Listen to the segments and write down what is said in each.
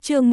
Chương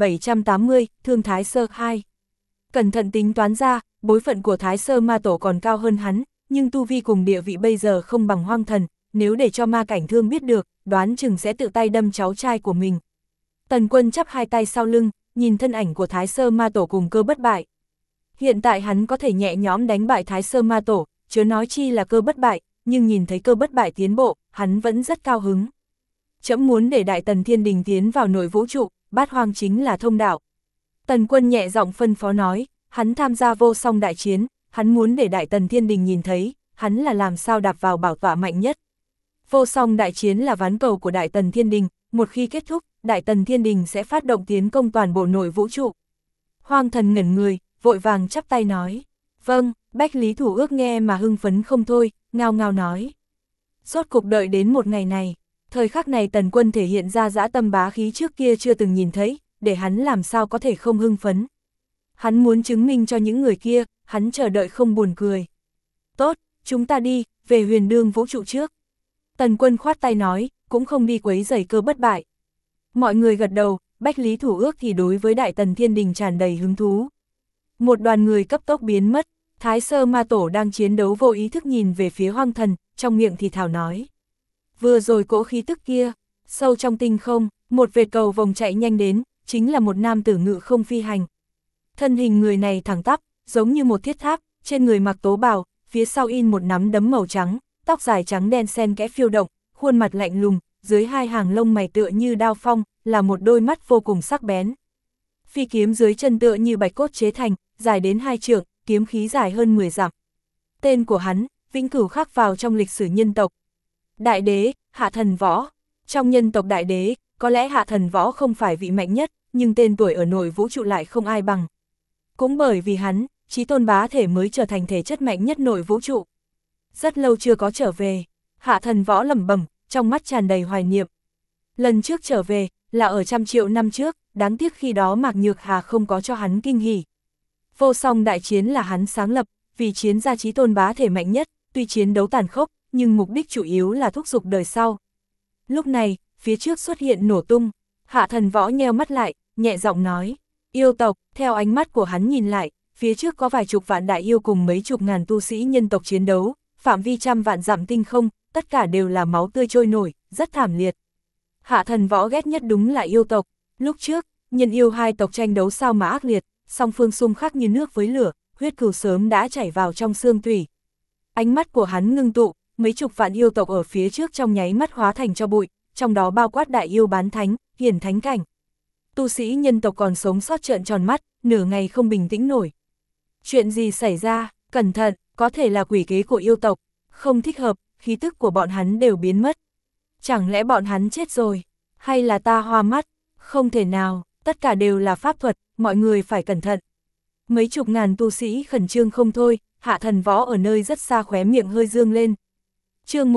1780, Thương Thái Sơ 2. Cẩn thận tính toán ra, bối phận của Thái Sơ ma tổ còn cao hơn hắn, nhưng tu vi cùng địa vị bây giờ không bằng Hoang Thần, nếu để cho Ma Cảnh Thương biết được, đoán chừng sẽ tự tay đâm cháu trai của mình. Tần Quân chắp hai tay sau lưng, nhìn thân ảnh của Thái Sơ ma tổ cùng Cơ Bất Bại. Hiện tại hắn có thể nhẹ nhõm đánh bại Thái Sơ ma tổ, chớ nói chi là Cơ Bất Bại, nhưng nhìn thấy Cơ Bất Bại tiến bộ, hắn vẫn rất cao hứng. Trẫm muốn để Đại Tần Thiên Đình tiến vào nội vũ trụ, Bát Hoang chính là thông đạo. Tần Quân nhẹ giọng phân phó nói, hắn tham gia vô song đại chiến, hắn muốn để Đại Tần Thiên Đình nhìn thấy, hắn là làm sao đạp vào bảo tọa mạnh nhất. Vô song đại chiến là ván cầu của Đại Tần Thiên Đình, một khi kết thúc, Đại Tần Thiên Đình sẽ phát động tiến công toàn bộ nội vũ trụ. Hoang Thần ngẩn người, vội vàng chắp tay nói, vâng. Bách Lý Thủ Ước nghe mà hưng phấn không thôi, ngao ngao nói. Rốt cục đợi đến một ngày này, thời khắc này Tần Quân thể hiện ra dã tâm bá khí trước kia chưa từng nhìn thấy, để hắn làm sao có thể không hưng phấn. Hắn muốn chứng minh cho những người kia, hắn chờ đợi không buồn cười. Tốt, chúng ta đi, về huyền đương vũ trụ trước. Tần Quân khoát tay nói, cũng không đi quấy rầy Cơ Bất Bại. Mọi người gật đầu, Bách Lý Thủ Ước thì đối với Đại Tần Thiên Đình tràn đầy hứng thú. Một đoàn người cấp tốc biến mất, Thái Sơ ma tổ đang chiến đấu vô ý thức nhìn về phía Hoang Thần, trong miệng thì thào nói. Vừa rồi cỗ khí tức kia, sâu trong tinh không, một vệt cầu vồng chạy nhanh đến, chính là một nam tử ngự không phi hành. Thân hình người này thẳng tắp, giống như một thiết tháp, trên người mặc tố bào, phía sau in một nắm đấm màu trắng, tóc dài trắng đen xen kẽ phiêu động, khuôn mặt lạnh lùng, dưới hai hàng lông mày tựa như đao phong, là một đôi mắt vô cùng sắc bén. Phi kiếm dưới chân tựa như bạch cốt chế thành, dài đến 2 trượng, kiếm khí dài hơn 10 dặm. Tên của hắn, vĩnh cửu khắc vào trong lịch sử nhân tộc. Đại đế, Hạ Thần Võ. Trong nhân tộc đại đế, có lẽ Hạ Thần Võ không phải vị mạnh nhất, nhưng tên tuổi ở nội vũ trụ lại không ai bằng. Cũng bởi vì hắn, Chí Tôn bá thể mới trở thành thể chất mạnh nhất nội vũ trụ. Rất lâu chưa có trở về, Hạ Thần Võ lẩm bẩm, trong mắt tràn đầy hoài niệm. Lần trước trở về, là ở 100 triệu năm trước, đáng tiếc khi đó Mạc Nhược Hà không có cho hắn kinh hỉ. Vô song đại chiến là hắn sáng lập, vì chiến ra Chí Tôn bá thể mạnh nhất, tuy chiến đấu tàn khốc, nhưng mục đích chủ yếu là thúc giục đời sau. Lúc này, phía trước xuất hiện nổ tung, Hạ Thần Võ nheo mắt lại, nhẹ giọng nói, yêu tộc. Theo ánh mắt của hắn nhìn lại, phía trước có vài chục vạn đại yêu cùng mấy chục ngàn tu sĩ nhân tộc chiến đấu, phạm vi trăm vạn dặm tinh không, tất cả đều là máu tươi trôi nổi, rất thảm liệt. Hạ Thần Võ ghét nhất đúng là yêu tộc, lúc trước, nhân yêu hai tộc tranh đấu sao mà ác liệt, song phương xung khắc như nước với lửa, huyết cừu sớm đã chảy vào trong xương tủy. Ánh mắt của hắn ngưng tụ, mấy chục vạn yêu tộc ở phía trước trong nháy mắt hóa thành cho bụi, trong đó bao quát đại yêu bán thánh, hiển thánh cảnh. Tu sĩ nhân tộc còn sống sót trợn tròn mắt, nửa ngày không bình tĩnh nổi. Chuyện gì xảy ra, cẩn thận, có thể là quỷ kế của yêu tộc, không thích hợp, khí tức của bọn hắn đều biến mất. Chẳng lẽ bọn hắn chết rồi, hay là ta hoa mắt, không thể nào, tất cả đều là pháp thuật, mọi người phải cẩn thận. Mấy chục ngàn tu sĩ khẩn trương không thôi, Hạ Thần Võ ở nơi rất xa khóe miệng hơi dương lên. Chương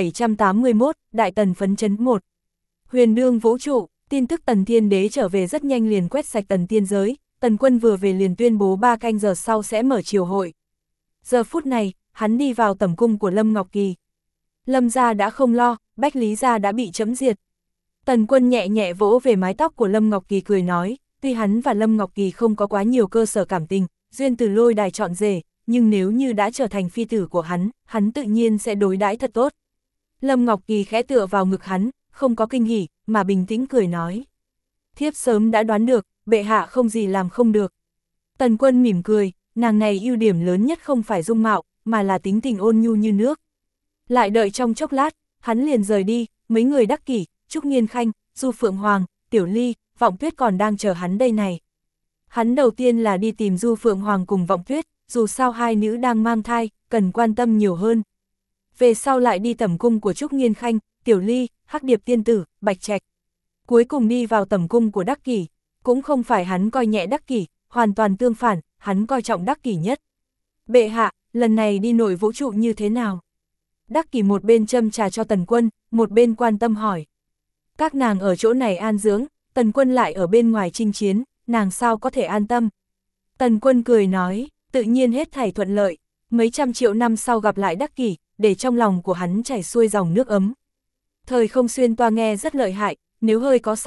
1781, Đại Tần phấn chấn 1. Huyền đương vũ trụ, tin tức Tần Thiên Đế trở về rất nhanh liền quét sạch Tần Tiên giới, Tần Quân vừa về liền tuyên bố 3 canh giờ sau sẽ mở triều hội. Giờ phút này, hắn đi vào tẩm cung của Lâm Ngọc Kỳ. Lâm gia đã không lo, Bách Lý gia đã bị chấm diệt. Tần Quân nhẹ nhẹ vỗ về mái tóc của Lâm Ngọc Kỳ cười nói, tuy hắn và Lâm Ngọc Kỳ không có quá nhiều cơ sở cảm tình, duyên từ lôi đài chọn rể, nhưng nếu như đã trở thành phi tử của hắn tự nhiên sẽ đối đãi thật tốt. Lâm Ngọc Kỳ khẽ tựa vào ngực hắn, không có kinh hỉ, mà bình tĩnh cười nói. Thiếp sớm đã đoán được, bệ hạ không gì làm không được. Tần Quân mỉm cười, nàng này ưu điểm lớn nhất không phải dung mạo, mà là tính tình ôn nhu như nước. Lại đợi trong chốc lát, hắn liền rời đi, mấy người Đắc Kỷ, Trúc Nghiên Khanh, Du Phượng Hoàng, Tiểu Ly, Vọng Tuyết còn đang chờ hắn đây này. Hắn đầu tiên là đi tìm Du Phượng Hoàng cùng Vọng Tuyết, dù sao hai nữ đang mang thai, cần quan tâm nhiều hơn. Về sau lại đi tẩm cung của Trúc Nghiên Khanh, Tiểu Ly, Hắc Điệp Tiên Tử, Bạch Trạch. Cuối cùng đi vào tẩm cung của Đắc Kỷ, cũng không phải hắn coi nhẹ Đắc Kỷ, hoàn toàn tương phản, hắn coi trọng Đắc Kỷ nhất. Bệ hạ, lần này đi nội vũ trụ như thế nào? Đắc Kỷ một bên châm trà cho Tần Quân, một bên quan tâm hỏi. Các nàng ở chỗ này an dưỡng, Tần Quân lại ở bên ngoài chinh chiến, nàng sao có thể an tâm? Tần Quân cười nói, tự nhiên hết thảy thuận lợi, mấy trăm triệu năm sau gặp lại Đắc Kỷ, để trong lòng của hắn chảy xuôi dòng nước ấm. Thời không xuyên toa nghe rất lợi hại, nếu hơi có sai lệch,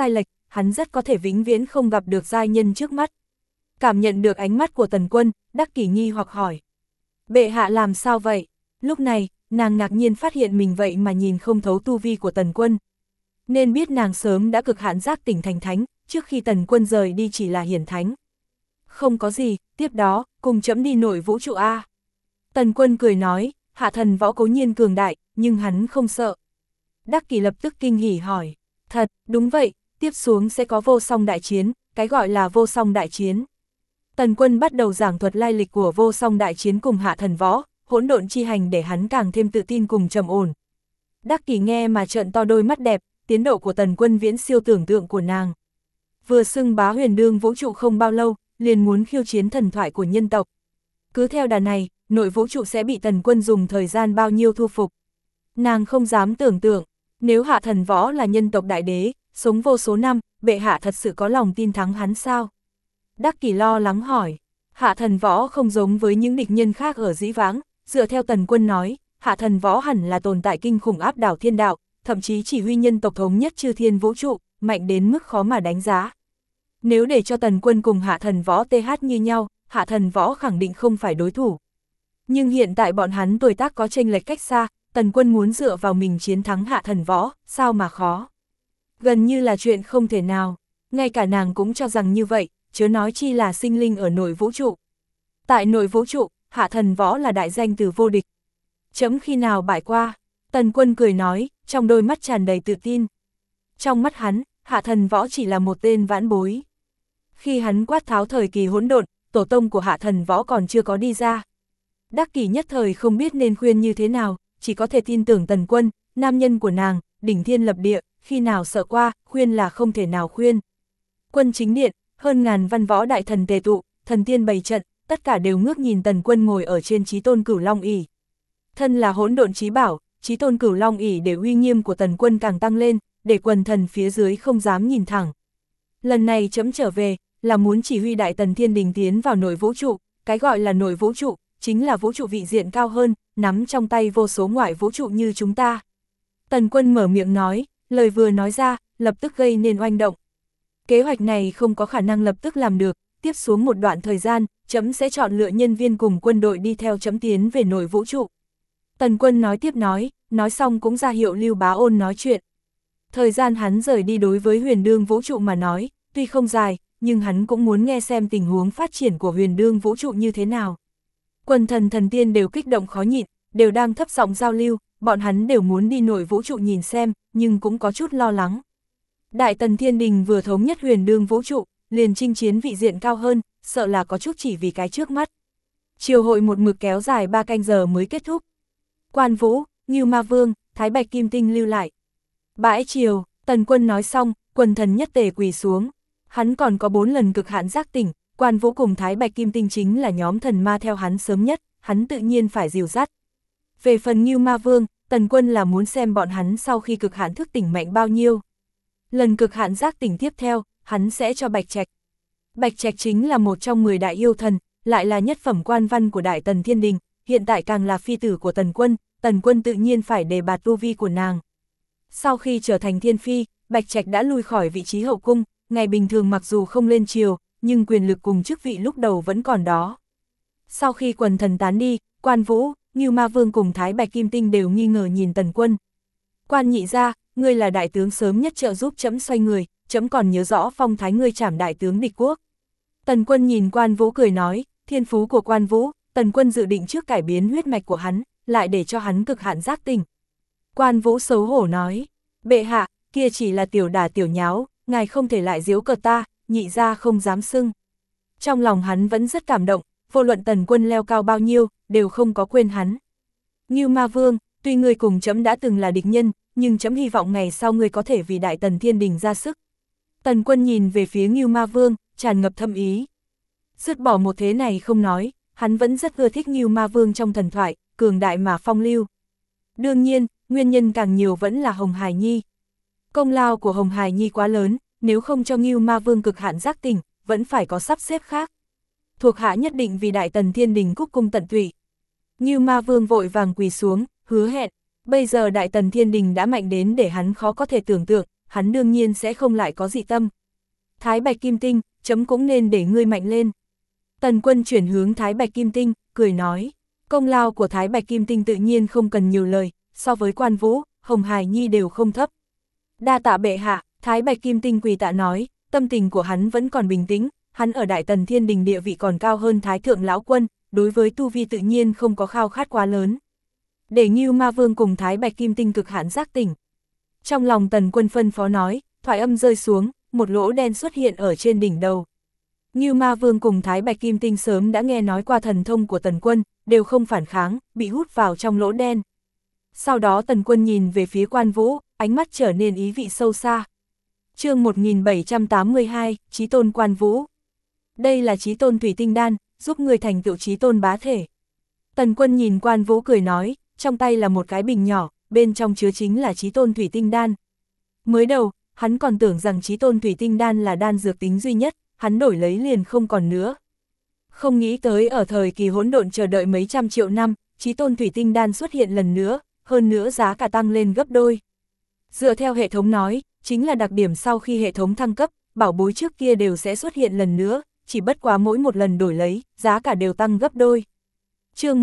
hắn rất có thể vĩnh viễn không gặp được giai nhân trước mắt. Cảm nhận được ánh mắt của Tần Quân, Đắc Kỷ nghi hoặc hỏi. Bệ hạ làm sao vậy? Lúc này, nàng ngạc nhiên phát hiện mình vậy mà nhìn không thấu tu vi của Tần Quân. Nên biết nàng sớm đã cực hạn giác tỉnh thành thánh, trước khi Tần Quân rời đi chỉ là hiển thánh. Không có gì, tiếp đó, cùng chấm đi nội vũ trụ A. Tần Quân cười nói, hạ thần võ cố nhiên cường đại, nhưng hắn không sợ. Đắc Kỷ lập tức kinh hỉ hỏi, thật, đúng vậy, tiếp xuống sẽ có vô song đại chiến, cái gọi là vô song đại chiến. Tần Quân bắt đầu giảng thuật lai lịch của vô song đại chiến cùng hạ thần võ, hỗn độn chi hành để hắn càng thêm tự tin cùng trầm ổn. Đắc Kỷ nghe mà trợn to đôi mắt đẹp, tiến độ của Tần Quân viễn siêu tưởng tượng của nàng. Vừa xưng bá huyền đương vũ trụ không bao lâu, liền muốn khiêu chiến thần thoại của nhân tộc. Cứ theo đà này, nội vũ trụ sẽ bị Tần Quân dùng thời gian bao nhiêu thu phục. Nàng không dám tưởng tượng, nếu hạ thần võ là nhân tộc đại đế, sống vô số năm, bệ hạ thật sự có lòng tin thắng hắn sao? Đắc Kỷ lo lắng hỏi, hạ thần võ không giống với những địch nhân khác ở dĩ vãng, dựa theo Tần Quân nói, hạ thần võ hẳn là tồn tại kinh khủng áp đảo thiên đạo, thậm chí chỉ huy nhân tộc thống nhất chư thiên vũ trụ, mạnh đến mức khó mà đánh giá. Nếu để cho Tần Quân cùng hạ thần võ TH như nhau, hạ thần võ khẳng định không phải đối thủ. Nhưng hiện tại bọn hắn tuổi tác có chênh lệch cách xa, Tần Quân muốn dựa vào mình chiến thắng hạ thần võ, sao mà khó. Gần như là chuyện không thể nào, ngay cả nàng cũng cho rằng như vậy, chớ nói chi là sinh linh ở nội vũ trụ. Tại nội vũ trụ, hạ thần võ là đại danh từ vô địch. Chấm khi nào bại qua, Tần Quân cười nói, trong đôi mắt tràn đầy tự tin. Trong mắt hắn, hạ thần võ chỉ là một tên vãn bối. Khi hắn quát tháo thời kỳ hỗn độn, tổ tông của hạ thần võ còn chưa có đi ra. Đắc Kỷ nhất thời không biết nên khuyên như thế nào, chỉ có thể tin tưởng Tần Quân, nam nhân của nàng, đỉnh thiên lập địa, khi nào sợ qua, khuyên là không thể nào khuyên. Quân chính điện, hơn ngàn văn võ đại thần tề tụ, thần tiên bày trận, tất cả đều ngước nhìn Tần Quân ngồi ở trên chí tôn Cửu Long ỷ. Thân là hỗn độn chí bảo, chí tôn Cửu Long ỷ để uy nghiêm của Tần Quân càng tăng lên, để quần thần phía dưới không dám nhìn thẳng. Lần này chấm trở về, là muốn chỉ huy đại tần thiên đình tiến vào nội vũ trụ, cái gọi là nội vũ trụ, chính là vũ trụ vị diện cao hơn, nắm trong tay vô số ngoại vũ trụ như chúng ta. Tần Quân mở miệng nói, lời vừa nói ra, lập tức gây nên oanh động. Kế hoạch này không có khả năng lập tức làm được, tiếp xuống một đoạn thời gian, chấm sẽ chọn lựa nhân viên cùng quân đội đi theo chấm tiến về nội vũ trụ. Tần Quân nói tiếp nói xong cũng ra hiệu Lưu Bá Ôn nói chuyện. Thời gian hắn rời đi đối với huyền đương vũ trụ mà nói, tuy không dài, nhưng hắn cũng muốn nghe xem tình huống phát triển của huyền đương vũ trụ như thế nào. Quần thần thần tiên đều kích động khó nhịn, đều đang thấp giọng giao lưu, bọn hắn đều muốn đi nội vũ trụ nhìn xem, nhưng cũng có chút lo lắng. Đại tần thiên đình vừa thống nhất huyền đương vũ trụ, liền chinh chiến vị diện cao hơn, sợ là có chút chỉ vì cái trước mắt. Triều hội một mực kéo dài 3 canh giờ mới kết thúc. Quan Vũ, Ngưu Ma Vương, Thái Bạch Kim Tinh lưu lại. Bãi triều, Tần Quân nói xong, quần thần nhất tề quỳ xuống. Hắn còn có 4 lần cực hạn giác tỉnh, Quan Vũ cùng Thái Bạch Kim Tinh chính là nhóm thần ma theo hắn sớm nhất, hắn tự nhiên phải dìu dắt. Về phần Ngưu Ma Vương, Tần Quân là muốn xem bọn hắn sau khi cực hạn thức tỉnh mạnh bao nhiêu. Lần cực hạn giác tỉnh tiếp theo, hắn sẽ cho Bạch Trạch. Bạch Trạch chính là một trong 10 đại yêu thần, lại là nhất phẩm quan văn của Đại Tần Thiên Đình, hiện tại càng là phi tử của Tần Quân tự nhiên phải đề bạt tu vi của nàng. Sau khi trở thành thiên phi, Bạch Trạch đã lui khỏi vị trí hậu cung, ngày bình thường mặc dù không lên triều, nhưng quyền lực cùng chức vị lúc đầu vẫn còn đó. Sau khi quần thần tán đi, Quan Vũ, Ngưu Ma Vương cùng Thái Bạch Kim Tinh đều nghi ngờ nhìn Tần Quân. Quan nhị gia, ngươi là đại tướng sớm nhất trợ giúp chấm xoay người, chấm còn nhớ rõ phong thái ngươi trảm đại tướng địch quốc. Tần Quân nhìn Quan Vũ cười nói, thiên phú của Quan Vũ, Tần Quân dự định trước cải biến huyết mạch của hắn, lại để cho hắn cực hạn giác tỉnh. Quan Vũ xấu hổ nói, bệ hạ, kia chỉ là tiểu đả tiểu nháo, ngài không thể lại giễu cợt ta, nhị gia không dám xưng. Trong lòng hắn vẫn rất cảm động, vô luận Tần Quân leo cao bao nhiêu, đều không có quên hắn. Ngưu Ma Vương, tuy ngươi cùng chấm đã từng là địch nhân, nhưng chấm hy vọng ngày sau ngươi có thể vì Đại Tần Thiên Đình ra sức. Tần Quân nhìn về phía Ngưu Ma Vương, tràn ngập thâm ý. Dứt bỏ một thế này không nói, hắn vẫn rất ưa thích Ngưu Ma Vương trong thần thoại, cường đại mà phong lưu. Đương nhiên, nguyên nhân càng nhiều vẫn là Hồng Hải Nhi. Công lao của Hồng Hải Nhi quá lớn, nếu không cho Ngưu Ma Vương cực hạn giác tỉnh, vẫn phải có sắp xếp khác. Thuộc hạ nhất định vì Đại Tần Thiên Đình cúc cung tận tụy. Ngưu Ma Vương vội vàng quỳ xuống, hứa hẹn, bây giờ Đại Tần Thiên Đình đã mạnh đến để hắn khó có thể tưởng tượng, hắn đương nhiên sẽ không lại có dị tâm, Thái Bạch Kim Tinh, chấm cũng nên để ngươi mạnh lên. Tần Quân chuyển hướng Thái Bạch Kim Tinh, cười nói, công lao của Thái Bạch Kim Tinh tự nhiên không cần nhiều lời, so với Quan Vũ, Hồng Hải Nhi đều không thấp. Đa tạ bệ hạ, Thái Bạch Kim Tinh quỳ tạ nói, tâm tình của hắn vẫn còn bình tĩnh, hắn ở Đại Tần Thiên Đình địa vị còn cao hơn Thái Thượng Lão Quân, đối với tu vi tự nhiên không có khao khát quá lớn. Để Ngưu Ma Vương cùng Thái Bạch Kim Tinh cực hạn giác tỉnh. Trong lòng Tần Quân phân phó nói, thoại âm rơi xuống, một lỗ đen xuất hiện ở trên đỉnh đầu. Ngưu Ma Vương cùng Thái Bạch Kim Tinh sớm đã nghe nói qua thần thông của Tần Quân, đều không phản kháng, bị hút vào trong lỗ đen. Sau đó Tần Quân nhìn về phía Quan Vũ, ánh mắt trở nên ý vị sâu xa. Chương 1782, Chí Tôn Quan Vũ. Đây là Chí Tôn Thủy Tinh Đan, giúp người thành tựu Chí Tôn bá thể. Tần Quân nhìn Quan Vũ cười nói, trong tay là một cái bình nhỏ, bên trong chứa chính là Chí Tôn Thủy Tinh Đan. Mới đầu, hắn còn tưởng rằng Chí Tôn Thủy Tinh Đan là đan dược tính duy nhất, hắn đổi lấy liền không còn nữa. Không nghĩ tới ở thời kỳ hỗn độn chờ đợi mấy trăm triệu năm, Chí Tôn Thủy Tinh Đan xuất hiện lần nữa, hơn nữa giá cả tăng lên gấp đôi. Dựa theo hệ thống nói, chính là đặc điểm sau khi hệ thống thăng cấp, bảo bối trước kia đều sẽ xuất hiện lần nữa, chỉ bất quá mỗi một lần đổi lấy, giá cả đều tăng gấp đôi. Chương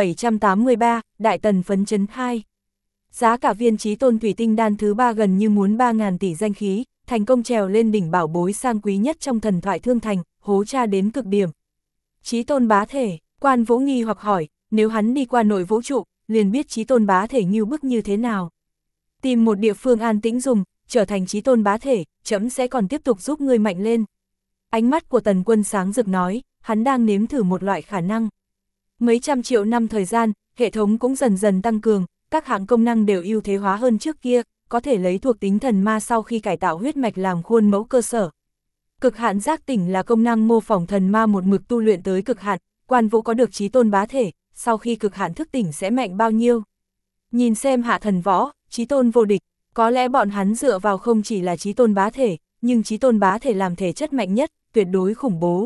1783, Đại Tần phấn chấn 2. Giá cả viên Chí Tôn Thủy Tinh Đan thứ 3 gần như muốn 3.000 tỷ danh khí, thành công trèo lên đỉnh bảo bối sang quý nhất trong thần thoại thương thành, hố tra đến cực điểm. Chí Tôn bá thể, Quan Vũ nghi hoặc hỏi, nếu hắn đi qua nội vũ trụ, liền biết Chí Tôn bá thể ngưu bức như thế nào. Tìm một địa phương an tĩnh dùng, trở thành Chí Tôn bá thể, trẫm sẽ còn tiếp tục giúp ngươi mạnh lên. Ánh mắt của Tần Quân sáng rực nói, hắn đang nếm thử một loại khả năng. Mấy trăm triệu năm thời gian, hệ thống cũng dần dần tăng cường, các hạng công năng đều ưu thế hóa hơn trước kia, có thể lấy thuộc tính thần ma sau khi cải tạo huyết mạch làm khuôn mẫu cơ sở. Cực hạn giác tỉnh là công năng mô phỏng thần ma một mực tu luyện tới cực hạn, Quan Vũ có được Chí Tôn bá thể, sau khi cực hạn thức tỉnh sẽ mạnh bao nhiêu. Nhìn xem hạ thần võ, Chí Tôn vô địch, có lẽ bọn hắn dựa vào không chỉ là Chí Tôn bá thể, nhưng Chí Tôn bá thể làm thể chất mạnh nhất, tuyệt đối khủng bố.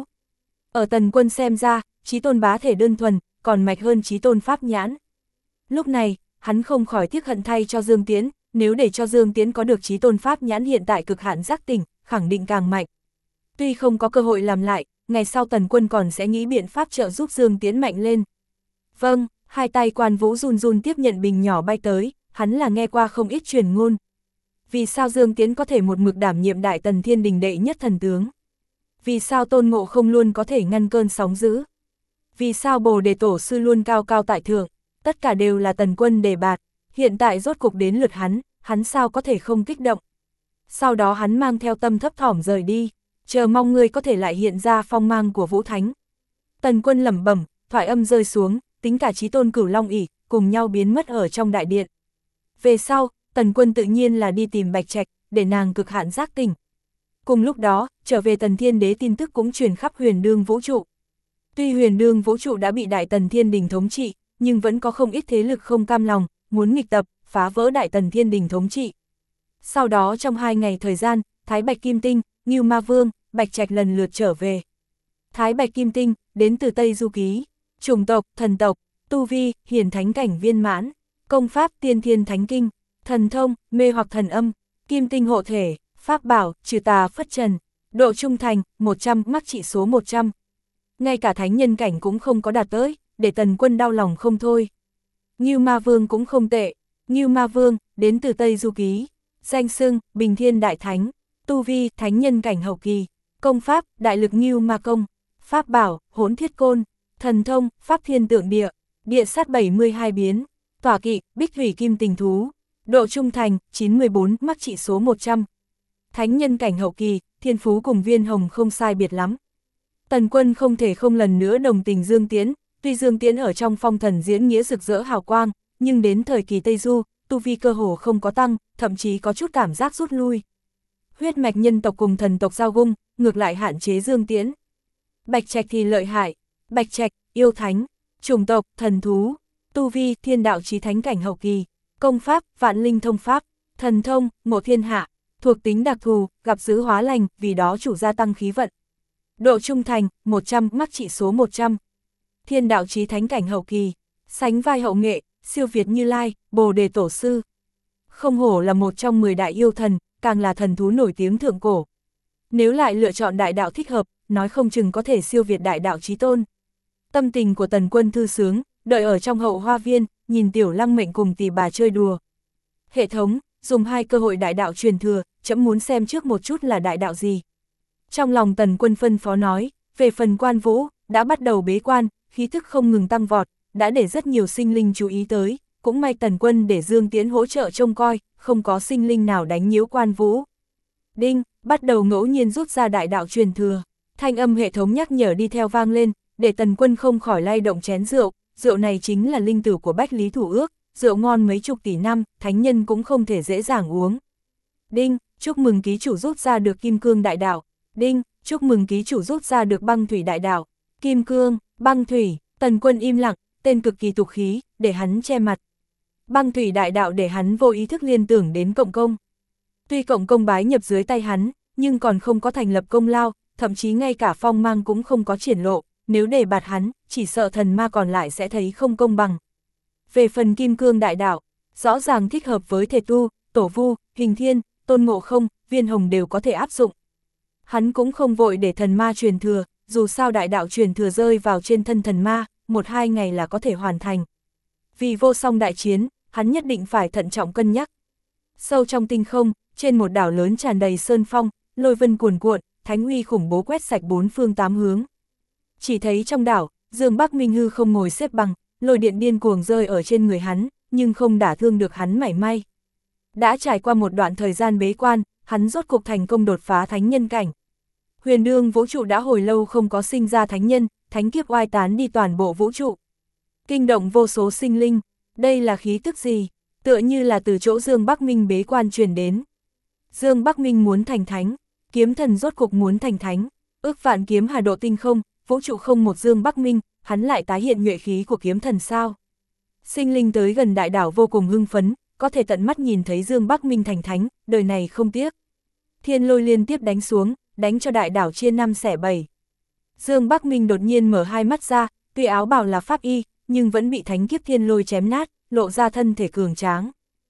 Ở Tần Quân xem ra, Chí Tôn bá thể đơn thuần, còn mạnh hơn Chí Tôn pháp nhãn. Lúc này, hắn không khỏi tiếc hận thay cho Dương Tiễn, nếu để cho Dương Tiễn có được Chí Tôn pháp nhãn hiện tại cực hạn giác tỉnh, khẳng định càng mạnh. Tuy không có cơ hội làm lại, ngày sau Tần Quân còn sẽ nghĩ biện pháp trợ giúp Dương Tiễn mạnh lên. Vâng, hai tay Quan Vũ run run tiếp nhận bình nhỏ bay tới, hắn là nghe qua không ít truyền ngôn. Vì sao Dương Tiễn có thể một mực đảm nhiệm Đại Tần Thiên Đình đệ nhất thần tướng? Vì sao Tôn Ngộ Không luôn có thể ngăn cơn sóng dữ? Vì sao Bồ Đề Tổ Sư luôn cao cao tại thượng? Tất cả đều là Tần Quân đề bạt, hiện tại rốt cục đến lượt hắn sao có thể không kích động? Sau đó hắn mang theo tâm thấp thỏm rời đi, chờ mong ngươi có thể lại hiện ra phong mang của Vũ Thánh. Tần Quân lẩm bẩm, thoại âm rơi xuống, tính cả Chí Tôn Cửu Long ỷ cùng nhau biến mất ở trong đại điện. Về sau, Tần Quân tự nhiên là đi tìm Bạch Trạch, để nàng cực hạn giác tỉnh. Cùng lúc đó, trở về Tần Thiên Đế tin tức cũng truyền khắp huyền đương vũ trụ. Tuy huyền đương vũ trụ đã bị Đại Tần Thiên Đình thống trị, nhưng vẫn có không ít thế lực không cam lòng, muốn nghịch tập, phá vỡ Đại Tần Thiên Đình thống trị. Sau đó trong 2 ngày thời gian, Thái Bạch Kim Tinh, Ngưu Ma Vương, Bạch Trạch lần lượt trở về. Thái Bạch Kim Tinh, đến từ Tây Du Ký, chủng tộc, thần tộc, tu vi, hiển thánh cảnh viên mãn, công pháp tiên thiên thánh kinh, thần thông, mê hoặc thần âm, kim tinh hộ thể, pháp bảo, trừ tà phất trần, độ trung thành, 100, mắc trị số 100. Ngay cả thánh nhân cảnh cũng không có đạt tới, để Tần Quân đau lòng không thôi. Ngưu Ma Vương cũng không tệ, Ngưu Ma Vương, đến từ Tây Du Ký, danh xưng, Bình Thiên Đại Thánh, tu vi, thánh nhân cảnh hậu kỳ, công pháp, đại lực Ngưu Ma Công, pháp bảo, hỗn thiết côn, thần thông, pháp thiên tượng địa, địa sát 72 biến, tỏa kỵ, bích thủy kim tình thú, độ trung thành, 914, mắc trị số 100. Thánh nhân cảnh hậu kỳ, thiên phú cùng Viên Hồng không sai biệt lắm. Tần Quân không thể không lần nữa đồng tình Dương Tiễn, tuy Dương Tiễn ở trong phong thần diễn nghĩa rực rỡ hào quang, nhưng đến thời kỳ Tây Du, tu vi cơ hồ không có tăng, thậm chí có chút cảm giác rút lui. Huyết mạch nhân tộc cùng thần tộc giao gung, ngược lại hạn chế Dương Tiễn. Bạch Trạch thì lợi hại, Bạch Trạch, yêu thánh, chủng tộc, thần thú, tu vi, thiên đạo chí thánh cảnh hậu kỳ, công pháp, vạn linh thông pháp, thần thông, ngộ thiên hạ, thuộc tính đặc thù, gặp dữ hóa lành, vì đó chủ gia tăng khí vận. Độ trung thành, 100, mắc trị số 100. Thiên đạo chí thánh cảnh hậu kỳ, sánh vai hậu nghệ, siêu việt Như Lai, Bồ Đề Tổ Sư. Không hổ là một trong 10 đại yêu thần, càng là thần thú nổi tiếng thượng cổ. Nếu lại lựa chọn đại đạo thích hợp, nói không chừng có thể siêu việt đại đạo chí tôn. Tâm tình của Tần Quân thư sướng, đợi ở trong hậu hoa viên, nhìn Tiểu Lăng Mệnh cùng tỷ bà chơi đùa. Hệ thống, dùng 2 cơ hội đại đạo truyền thừa, trẫm muốn xem trước một chút là đại đạo gì. Trong lòng Tần Quân phân phó nói, về phần Quan Vũ, đã bắt đầu bế quan, khí thức không ngừng tăng vọt, đã để rất nhiều sinh linh chú ý tới, cũng may Tần Quân để Dương Tiễn hỗ trợ trông coi, không có sinh linh nào đánh nhiễu Quan Vũ. Đinh, bắt đầu ngẫu nhiên rút ra đại đạo truyền thừa, thanh âm hệ thống nhắc nhở đi theo vang lên, để Tần Quân không khỏi lay động chén rượu, rượu này chính là linh tử của Bách Lý Thủ Ước, rượu ngon mấy chục tỷ năm, thánh nhân cũng không thể dễ dàng uống. Đinh, chúc mừng ký chủ rút ra được Kim Cương đại đạo. Đinh, chúc mừng ký chủ rút ra được Băng Thủy đại đạo. Kim Cương, Băng Thủy, Tần Quân im lặng, tên cực kỳ tục khí, để hắn che mặt. Băng Thủy đại đạo để hắn vô ý thức liên tưởng đến Cộng Công. Tuy Cộng Công bái nhập dưới tay hắn, nhưng còn không có thành lập công lao, thậm chí ngay cả phong mang cũng không có triển lộ, nếu để bạt hắn, chỉ sợ thần ma còn lại sẽ thấy không công bằng. Về phần Kim Cương đại đạo, rõ ràng thích hợp với Thể Tu, Tổ Vu, Hình Thiên, Tôn Ngộ Không, Viên Hồng đều có thể áp dụng. Hắn cũng không vội để thần ma truyền thừa, dù sao đại đạo truyền thừa rơi vào trên thân thần ma, 1-2 ngày là có thể hoàn thành. Vì vô song đại chiến, hắn nhất định phải thận trọng cân nhắc. Sâu trong tinh không, trên một đảo lớn tràn đầy sơn phong, lôi vân cuồn cuộn, thánh uy khủng bố quét sạch 4 phương 8 hướng. Chỉ thấy trong đảo, Dương Bắc Minh hư không ngồi xếp bằng, lôi điện điên cuồng rơi ở trên người hắn, nhưng không đả thương được hắn mảy may. Đã trải qua một đoạn thời gian bế quan, hắn rốt cục thành công đột phá thánh nhân cảnh. Huyền đương vũ trụ đã hồi lâu không có sinh ra thánh nhân, thánh kiếp oai tán đi toàn bộ vũ trụ. Kinh động vô số sinh linh, đây là khí tức gì? Tựa như là từ chỗ Dương Bắc Minh bế quan truyền đến. Dương Bắc Minh muốn thành thánh, kiếm thần rốt cục muốn thành thánh, ước vạn kiếm hà độ tinh không, vũ trụ không một Dương Bắc Minh, hắn lại tái hiện nhuệ khí của kiếm thần sao? Sinh linh tới gần đại đảo vô cùng hưng phấn, có thể tận mắt nhìn thấy Dương Bắc Minh thành thánh, đời này không tiếc. Thiên lôi liên tiếp đánh xuống, đánh cho đại đảo chia 5 xẻ 7. Dương Bắc Minh đột nhiên mở hai mắt ra, tuy áo bào là pháp y, nhưng vẫn bị thánh kiếp thiên lôi chém nát, lộ ra thân thể cường tráng.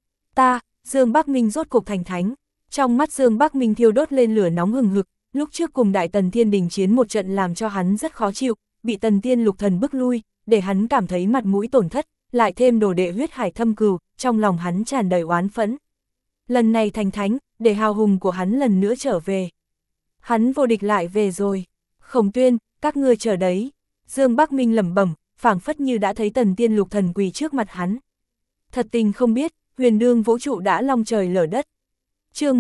Dương Bắc Minh rốt cục thành thánh. Trong mắt Dương Bắc Minh thiêu đốt lên lửa nóng hừng hực, lúc trước cùng Đại Tần Thiên Đình chiến một trận làm cho hắn rất khó chịu, bị Tần Tiên Lục Thần bức lui, để hắn cảm thấy mặt mũi tổn thất, lại thêm đồ đệ huyết hải thâm cừu, trong lòng hắn tràn đầy oán phẫn. Lần này thành thánh, để hào hùng của hắn lần nữa trở về. Hắn vô địch lại về rồi. Khổng Tuyên, các ngươi chờ đấy. Dương Bắc Minh lẩm bẩm, phảng phất như đã thấy Tần Tiên Lục Thần quỳ trước mặt hắn. Thật tình không biết, huyền đương vũ trụ đã long trời lở đất. Chương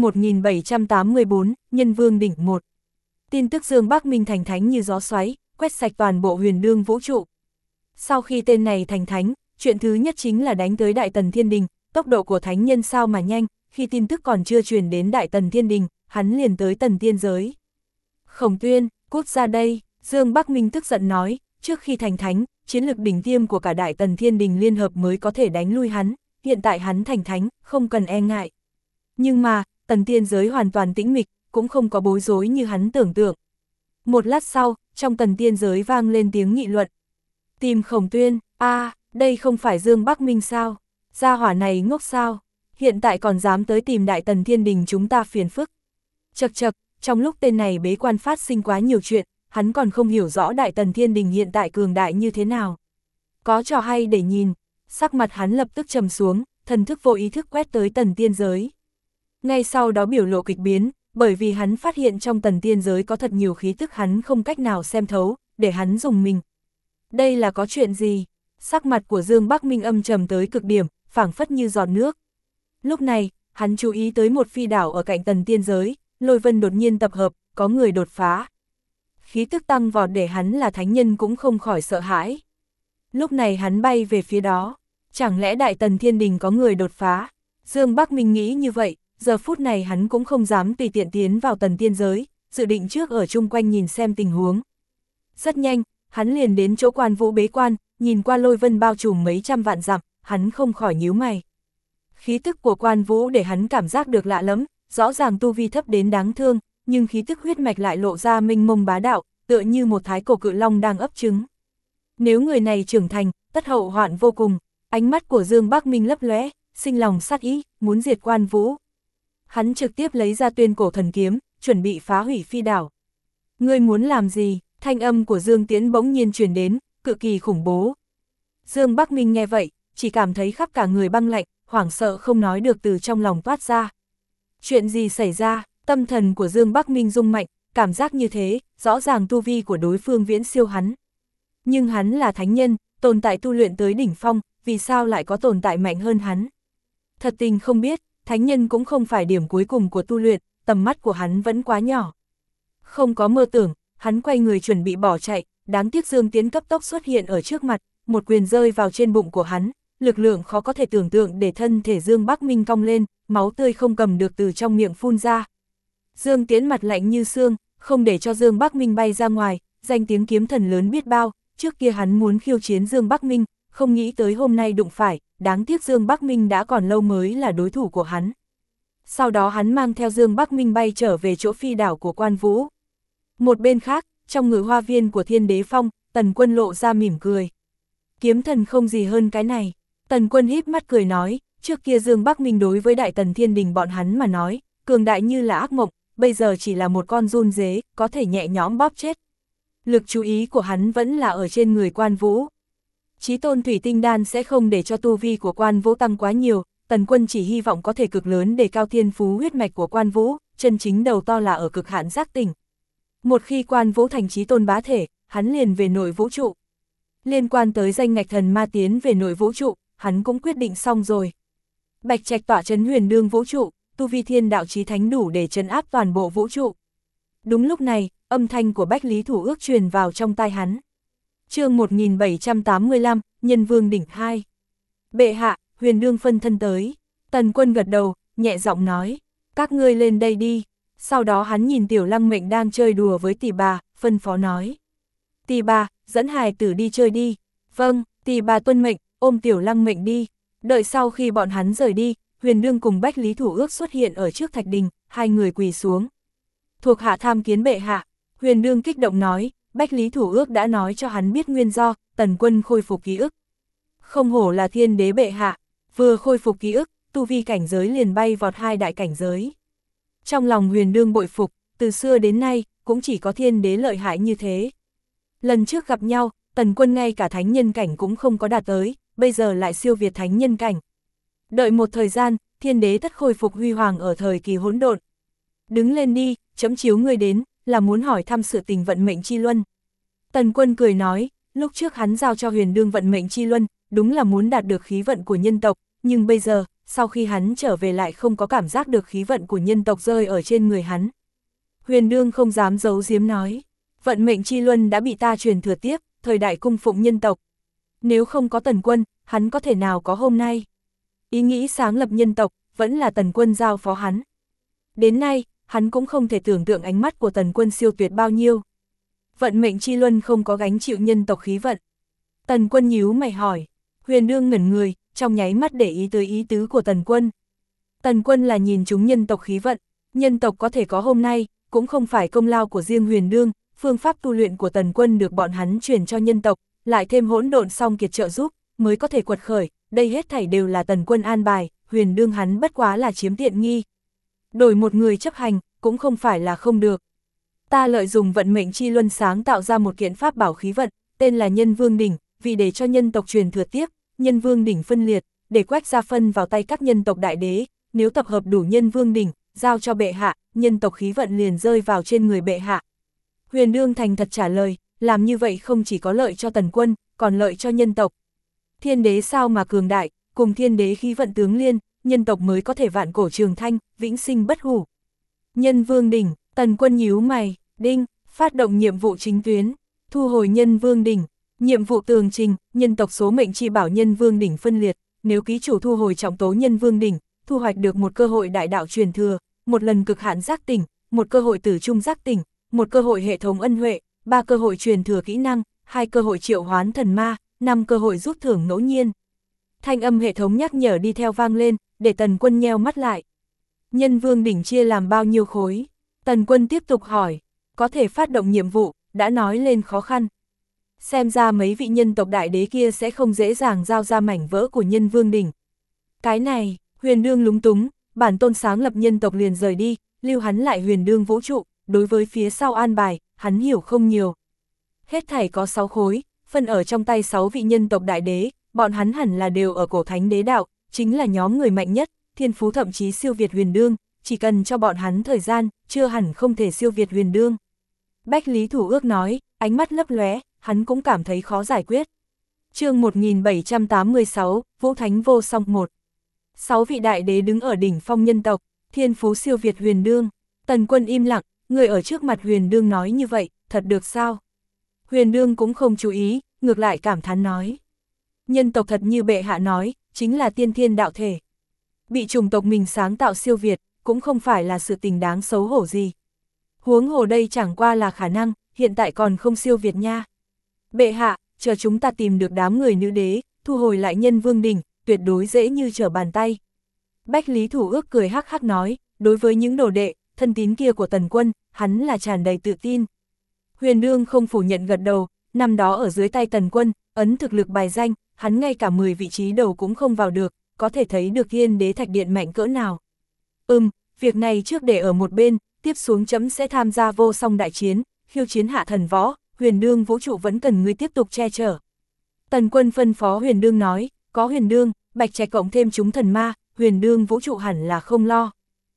1784, Nhân Vương đỉnh 1. Tin tức Dương Bắc Minh thành thánh như gió xoáy, quét sạch toàn bộ huyền đương vũ trụ. Sau khi tên này thành thánh, chuyện thứ nhất chính là đánh tới Đại Tần Thiên Đình, tốc độ của thánh nhân sao mà nhanh, khi tin tức còn chưa truyền đến Đại Tần Thiên Đình, hắn liền tới Tần Tiên giới. Khổng Tuyên, cút ra đây, Dương Bắc Minh tức giận nói, trước khi thành thánh, chiến lực đỉnh tiêm của cả Đại Tần Thiên Đình liên hợp mới có thể đánh lui hắn, hiện tại hắn thành thánh, không cần e ngại. Nhưng mà, Tần Tiên giới hoàn toàn tĩnh mịch, cũng không có bối rối như hắn tưởng tượng. Một lát sau, trong Tần Tiên giới vang lên tiếng nghị luận. Tìm Khổng Tuyên, đây không phải Dương Bắc Minh sao? Gia hỏa này ngốc sao? Hiện tại còn dám tới tìm Đại Tần Thiên Đình chúng ta phiền phức. Chậc chậc, trong lúc tên này bế quan phát sinh quá nhiều chuyện, hắn còn không hiểu rõ Đại Tần Thiên Đình hiện tại cường đại như thế nào. Có trò hay để nhìn, sắc mặt hắn lập tức trầm xuống, thần thức vô ý thức quét tới Tần Tiên giới. Ngay sau đó biểu lộ kịch biến, bởi vì hắn phát hiện trong Tần Tiên giới có thật nhiều khí tức hắn không cách nào xem thấu, để hắn dùng mình. Đây là có chuyện gì? Sắc mặt của Dương Bắc Minh âm trầm tới cực điểm, phảng phất như giọt nước. Lúc này, hắn chú ý tới một phi đảo ở cạnh Tần Tiên giới, lôi vân đột nhiên tập hợp, có người đột phá. Khí tức tăng vọt để hắn là thánh nhân cũng không khỏi sợ hãi. Lúc này hắn bay về phía đó, chẳng lẽ Đại Tần Thiên Đình có người đột phá? Dương Bắc Minh nghĩ như vậy, giờ phút này hắn cũng không dám tùy tiện tiến vào Tần Tiên giới, dự định trước ở chung quanh nhìn xem tình huống. Rất nhanh, hắn liền đến chỗ Quan Vũ bế quan, nhìn qua lôi vân bao trùm mấy trăm vạn dặm, hắn không khỏi nhíu mày. Khí tức của Quan Vũ để hắn cảm giác được lạ lắm, rõ ràng tu vi thấp đến đáng thương, nhưng khí tức huyết mạch lại lộ ra mênh mông bá đạo, tựa như một thái cổ cự long đang ấp trứng. Nếu người này trưởng thành, tất hậu hoạn vô cùng. Ánh mắt của Dương Bắc Minh lấp lóe, sinh lòng sát ý, muốn diệt Quan Vũ. Hắn trực tiếp lấy ra Tuyên Cổ Thần Kiếm, chuẩn bị phá hủy phi đảo. Ngươi muốn làm gì? Thanh âm của Dương Tiễn bỗng nhiên truyền đến, cực kỳ khủng bố. Dương Bắc Minh nghe vậy, chỉ cảm thấy khắp cả người băng lạnh, hoảng sợ không nói được từ trong lòng toát ra. Chuyện gì xảy ra? Tâm thần của Dương Bắc Minh rung mạnh, cảm giác như thế, rõ ràng tu vi của đối phương viễn siêu hắn. Nhưng hắn là thánh nhân, tồn tại tu luyện tới đỉnh phong, vì sao lại có tồn tại mạnh hơn hắn? Thật tình không biết, thánh nhân cũng không phải điểm cuối cùng của tu luyện, tầm mắt của hắn vẫn quá nhỏ. Không có mơ tưởng, hắn quay người chuẩn bị bỏ chạy, đáng tiếc Dương Tiễn cấp tốc xuất hiện ở trước mặt, một quyền rơi vào trên bụng của hắn, lực lượng khó có thể tưởng tượng để thân thể Dương Bắc Minh cong lên, máu tươi không cầm được từ trong miệng phun ra. Dương Tiễn mặt lạnh như xương, không để cho Dương Bắc Minh bay ra ngoài, danh tiếng kiếm thần lớn biết bao, trước kia hắn muốn khiêu chiến Dương Bắc Minh, không nghĩ tới hôm nay đụng phải, đáng tiếc Dương Bắc Minh đã còn lâu mới là đối thủ của hắn. Sau đó hắn mang theo Dương Bắc Minh bay trở về chỗ phi đảo của Quan Vũ. Một bên khác, trong ngự hoa viên của Thiên Đế Phong, Tần Quân lộ ra mỉm cười. Kiếm thần không gì hơn cái này. Tần Quân híp mắt cười nói, trước kia Dương Bắc Minh đối với Đại Tần Thiên Đình bọn hắn mà nói, cường đại như là ác mộng, bây giờ chỉ là một con giun dế, có thể nhẹ nhõm bóp chết. Lực chú ý của hắn vẫn là ở trên người Quan Vũ. Chí tôn thủy tinh đan sẽ không để cho tu vi của Quan Vũ tăng quá nhiều, Tần Quân chỉ hy vọng có thể cực lớn để cao thiên phú huyết mạch của Quan Vũ, chân chính đầu to là ở cực hạn giác tỉnh. Một khi Quan Vũ thành chí tôn bá thể, hắn liền về nội vũ trụ. Liên quan tới danh ngạch thần ma tiến về nội vũ trụ, hắn cũng quyết định xong rồi. Bạch Trạch tỏa trấn huyền đương vũ trụ, tu vi thiên đạo chí thánh đủ để trấn áp toàn bộ vũ trụ. Đúng lúc này, âm thanh của Bách Lý Thủ Ước truyền vào trong tai hắn. Chương 1785, Nhân Vương đỉnh 2. Bệ hạ, huyền đương phân thân tới. Tần Quân gật đầu, nhẹ giọng nói, các ngươi lên đây đi. Sau đó hắn nhìn Tiểu Lăng Mệnh đang chơi đùa với tỷ bà, phân phó nói. Tỷ bà, dẫn hài tử đi chơi đi. Vâng, tỷ bà tuân mệnh, ôm Tiểu Lăng Mệnh đi. Đợi sau khi bọn hắn rời đi, huyền đương cùng Bách Lý Thủ Ước xuất hiện ở trước thạch đình, hai người quỳ xuống. Thuộc hạ tham kiến bệ hạ, huyền đương kích động nói, Bách Lý Thủ Ước đã nói cho hắn biết nguyên do, Tần Quân khôi phục ký ức. Không hổ là thiên đế bệ hạ, vừa khôi phục ký ức, tu vi cảnh giới liền bay vọt 2 đại cảnh giới. Trong lòng huyền đương bội phục, từ xưa đến nay, cũng chỉ có thiên đế lợi hại như thế. Lần trước gặp nhau, Tần Quân ngay cả thánh nhân cảnh cũng không có đạt tới, bây giờ lại siêu việt thánh nhân cảnh. Đợi một thời gian, thiên đế tất khôi phục huy hoàng ở thời kỳ hỗn độn. Đứng lên đi, chấm chiếu ngươi đến, là muốn hỏi thăm sự tình vận mệnh chi luân. Tần Quân cười nói, lúc trước hắn giao cho huyền đương vận mệnh chi luân, đúng là muốn đạt được khí vận của nhân tộc, nhưng bây giờ, sau khi hắn trở về lại không có cảm giác được khí vận của nhân tộc rơi ở trên người hắn. Huyền đương không dám giấu giếm nói, vận mệnh chi luân đã bị ta truyền thừa tiếp, thời đại cung phụng nhân tộc. Nếu không có Tần Quân, hắn có thể nào có hôm nay? Ý nghĩ sáng lập nhân tộc, vẫn là Tần Quân giao phó hắn. Đến nay, hắn cũng không thể tưởng tượng ánh mắt của Tần Quân siêu tuyệt bao nhiêu. Vận mệnh chi luân không có gánh chịu nhân tộc khí vận. Tần Quân nhíu mày hỏi, huyền đương ngẩn người, trong nháy mắt để ý tới ý tứ của Tần Quân. Tần Quân là nhìn chúng nhân tộc khí vận, nhân tộc có thể có hôm nay, cũng không phải công lao của riêng huyền đương, phương pháp tu luyện của Tần Quân được bọn hắn truyền cho nhân tộc, lại thêm hỗn độn song kiệt trợ giúp, mới có thể quật khởi, đây hết thảy đều là Tần Quân an bài, huyền đương hắn bất quá là chiếm tiện nghi. Đổi một người chấp hành, cũng không phải là không được. Ta lợi dụng vận mệnh chi luân sáng tạo ra một kiện pháp bảo khí vận, tên là Nhân Vương đỉnh, vì để cho nhân tộc truyền thừa tiếp, Nhân Vương đỉnh phân liệt, để quách ra phân vào tay các nhân tộc đại đế, nếu tập hợp đủ Nhân Vương đỉnh, giao cho bệ hạ, nhân tộc khí vận liền rơi vào trên người bệ hạ. Huyền đương thành thật trả lời, làm như vậy không chỉ có lợi cho Tần Quân, còn lợi cho nhân tộc. Thiên đế sao mà cường đại, cùng thiên đế khí vận tướng liên, nhân tộc mới có thể vạn cổ trường thanh, vĩnh sinh bất hủ. Nhân Vương đỉnh, Tần Quân nhíu mày, đinh, phát động nhiệm vụ chính tuyến, thu hồi Nhân Vương đỉnh, nhiệm vụ tường trình, nhân tộc số mệnh chi bảo Nhân Vương đỉnh phân liệt, nếu ký chủ thu hồi trọng tố Nhân Vương đỉnh, thu hoạch được một cơ hội đại đạo truyền thừa, một lần cực hạn giác tỉnh, một cơ hội tử trung giác tỉnh, một cơ hội hệ thống ân huệ, 3 cơ hội truyền thừa kỹ năng, 2 cơ hội triệu hoán thần ma, 5 cơ hội rút thưởng ngẫu nhiên. Thanh âm hệ thống nhắc nhở đi theo vang lên, để Tần Quân nheo mắt lại. Nhân Vương đỉnh chia làm bao nhiêu khối? Tần Quân tiếp tục hỏi, có thể phát động nhiệm vụ, đã nói lên khó khăn. Xem ra mấy vị nhân tộc đại đế kia sẽ không dễ dàng giao ra mảnh vỡ của Nhân Vương đỉnh. Cái này, huyền đương lúng túng, bản tôn sáng lập nhân tộc liền rời đi, lưu hắn lại huyền đương vũ trụ, đối với phía sau an bài, hắn hiểu không nhiều. Hết thảy có 6 khối, phân ở trong tay 6 vị nhân tộc đại đế, bọn hắn hẳn là đều ở cổ thánh đế đạo, chính là nhóm người mạnh nhất, thiên phú thậm chí siêu việt huyền đương, chỉ cần cho bọn hắn thời gian, chưa hẳn không thể siêu việt huyền đương. Bách Lý Thủ Ước nói, ánh mắt lấp lóe, hắn cũng cảm thấy khó giải quyết. Chương 1786, Vũ Thánh Vô Song 1. 6 vị đại đế đứng ở đỉnh phong nhân tộc, thiên phú siêu việt huyền đương. Tần Quân im lặng, người ở trước mặt huyền đương nói như vậy, thật được sao? Huyền đương cũng không chú ý, ngược lại cảm thán nói. Nhân tộc thật như bệ hạ nói, chính là tiên thiên đạo thể. Bị chủng tộc mình sáng tạo siêu việt, cũng không phải là sự tình đáng xấu hổ gì. Huống hồ đây chẳng qua là khả năng, hiện tại còn không siêu việt nha. Bệ hạ, chờ chúng ta tìm được đám người nữ đế, thu hồi lại Nhân Vương đỉnh, tuyệt đối dễ như trở bàn tay. Bách Lý Thủ Ước cười hắc hắc nói, đối với những đồ đệ, thân tín kia của Tần Quân, hắn là tràn đầy tự tin. Huyền đương không phủ nhận gật đầu, năm đó ở dưới tay Tần Quân, ấn thực lực bài danh, hắn ngay cả 10 vị trí đầu cũng không vào được, có thể thấy được Thiên Đế Thạch Điện mạnh cỡ nào. Việc này trước để ở một bên, tiếp xuống chấm sẽ tham gia vô song đại chiến, khiêu chiến hạ thần võ, huyền đương vũ trụ vẫn cần ngươi tiếp tục che chở. Tần Quân phân phó huyền đương nói, có huyền đương, bạch trạch cộng thêm chúng thần ma, huyền đương vũ trụ hẳn là không lo.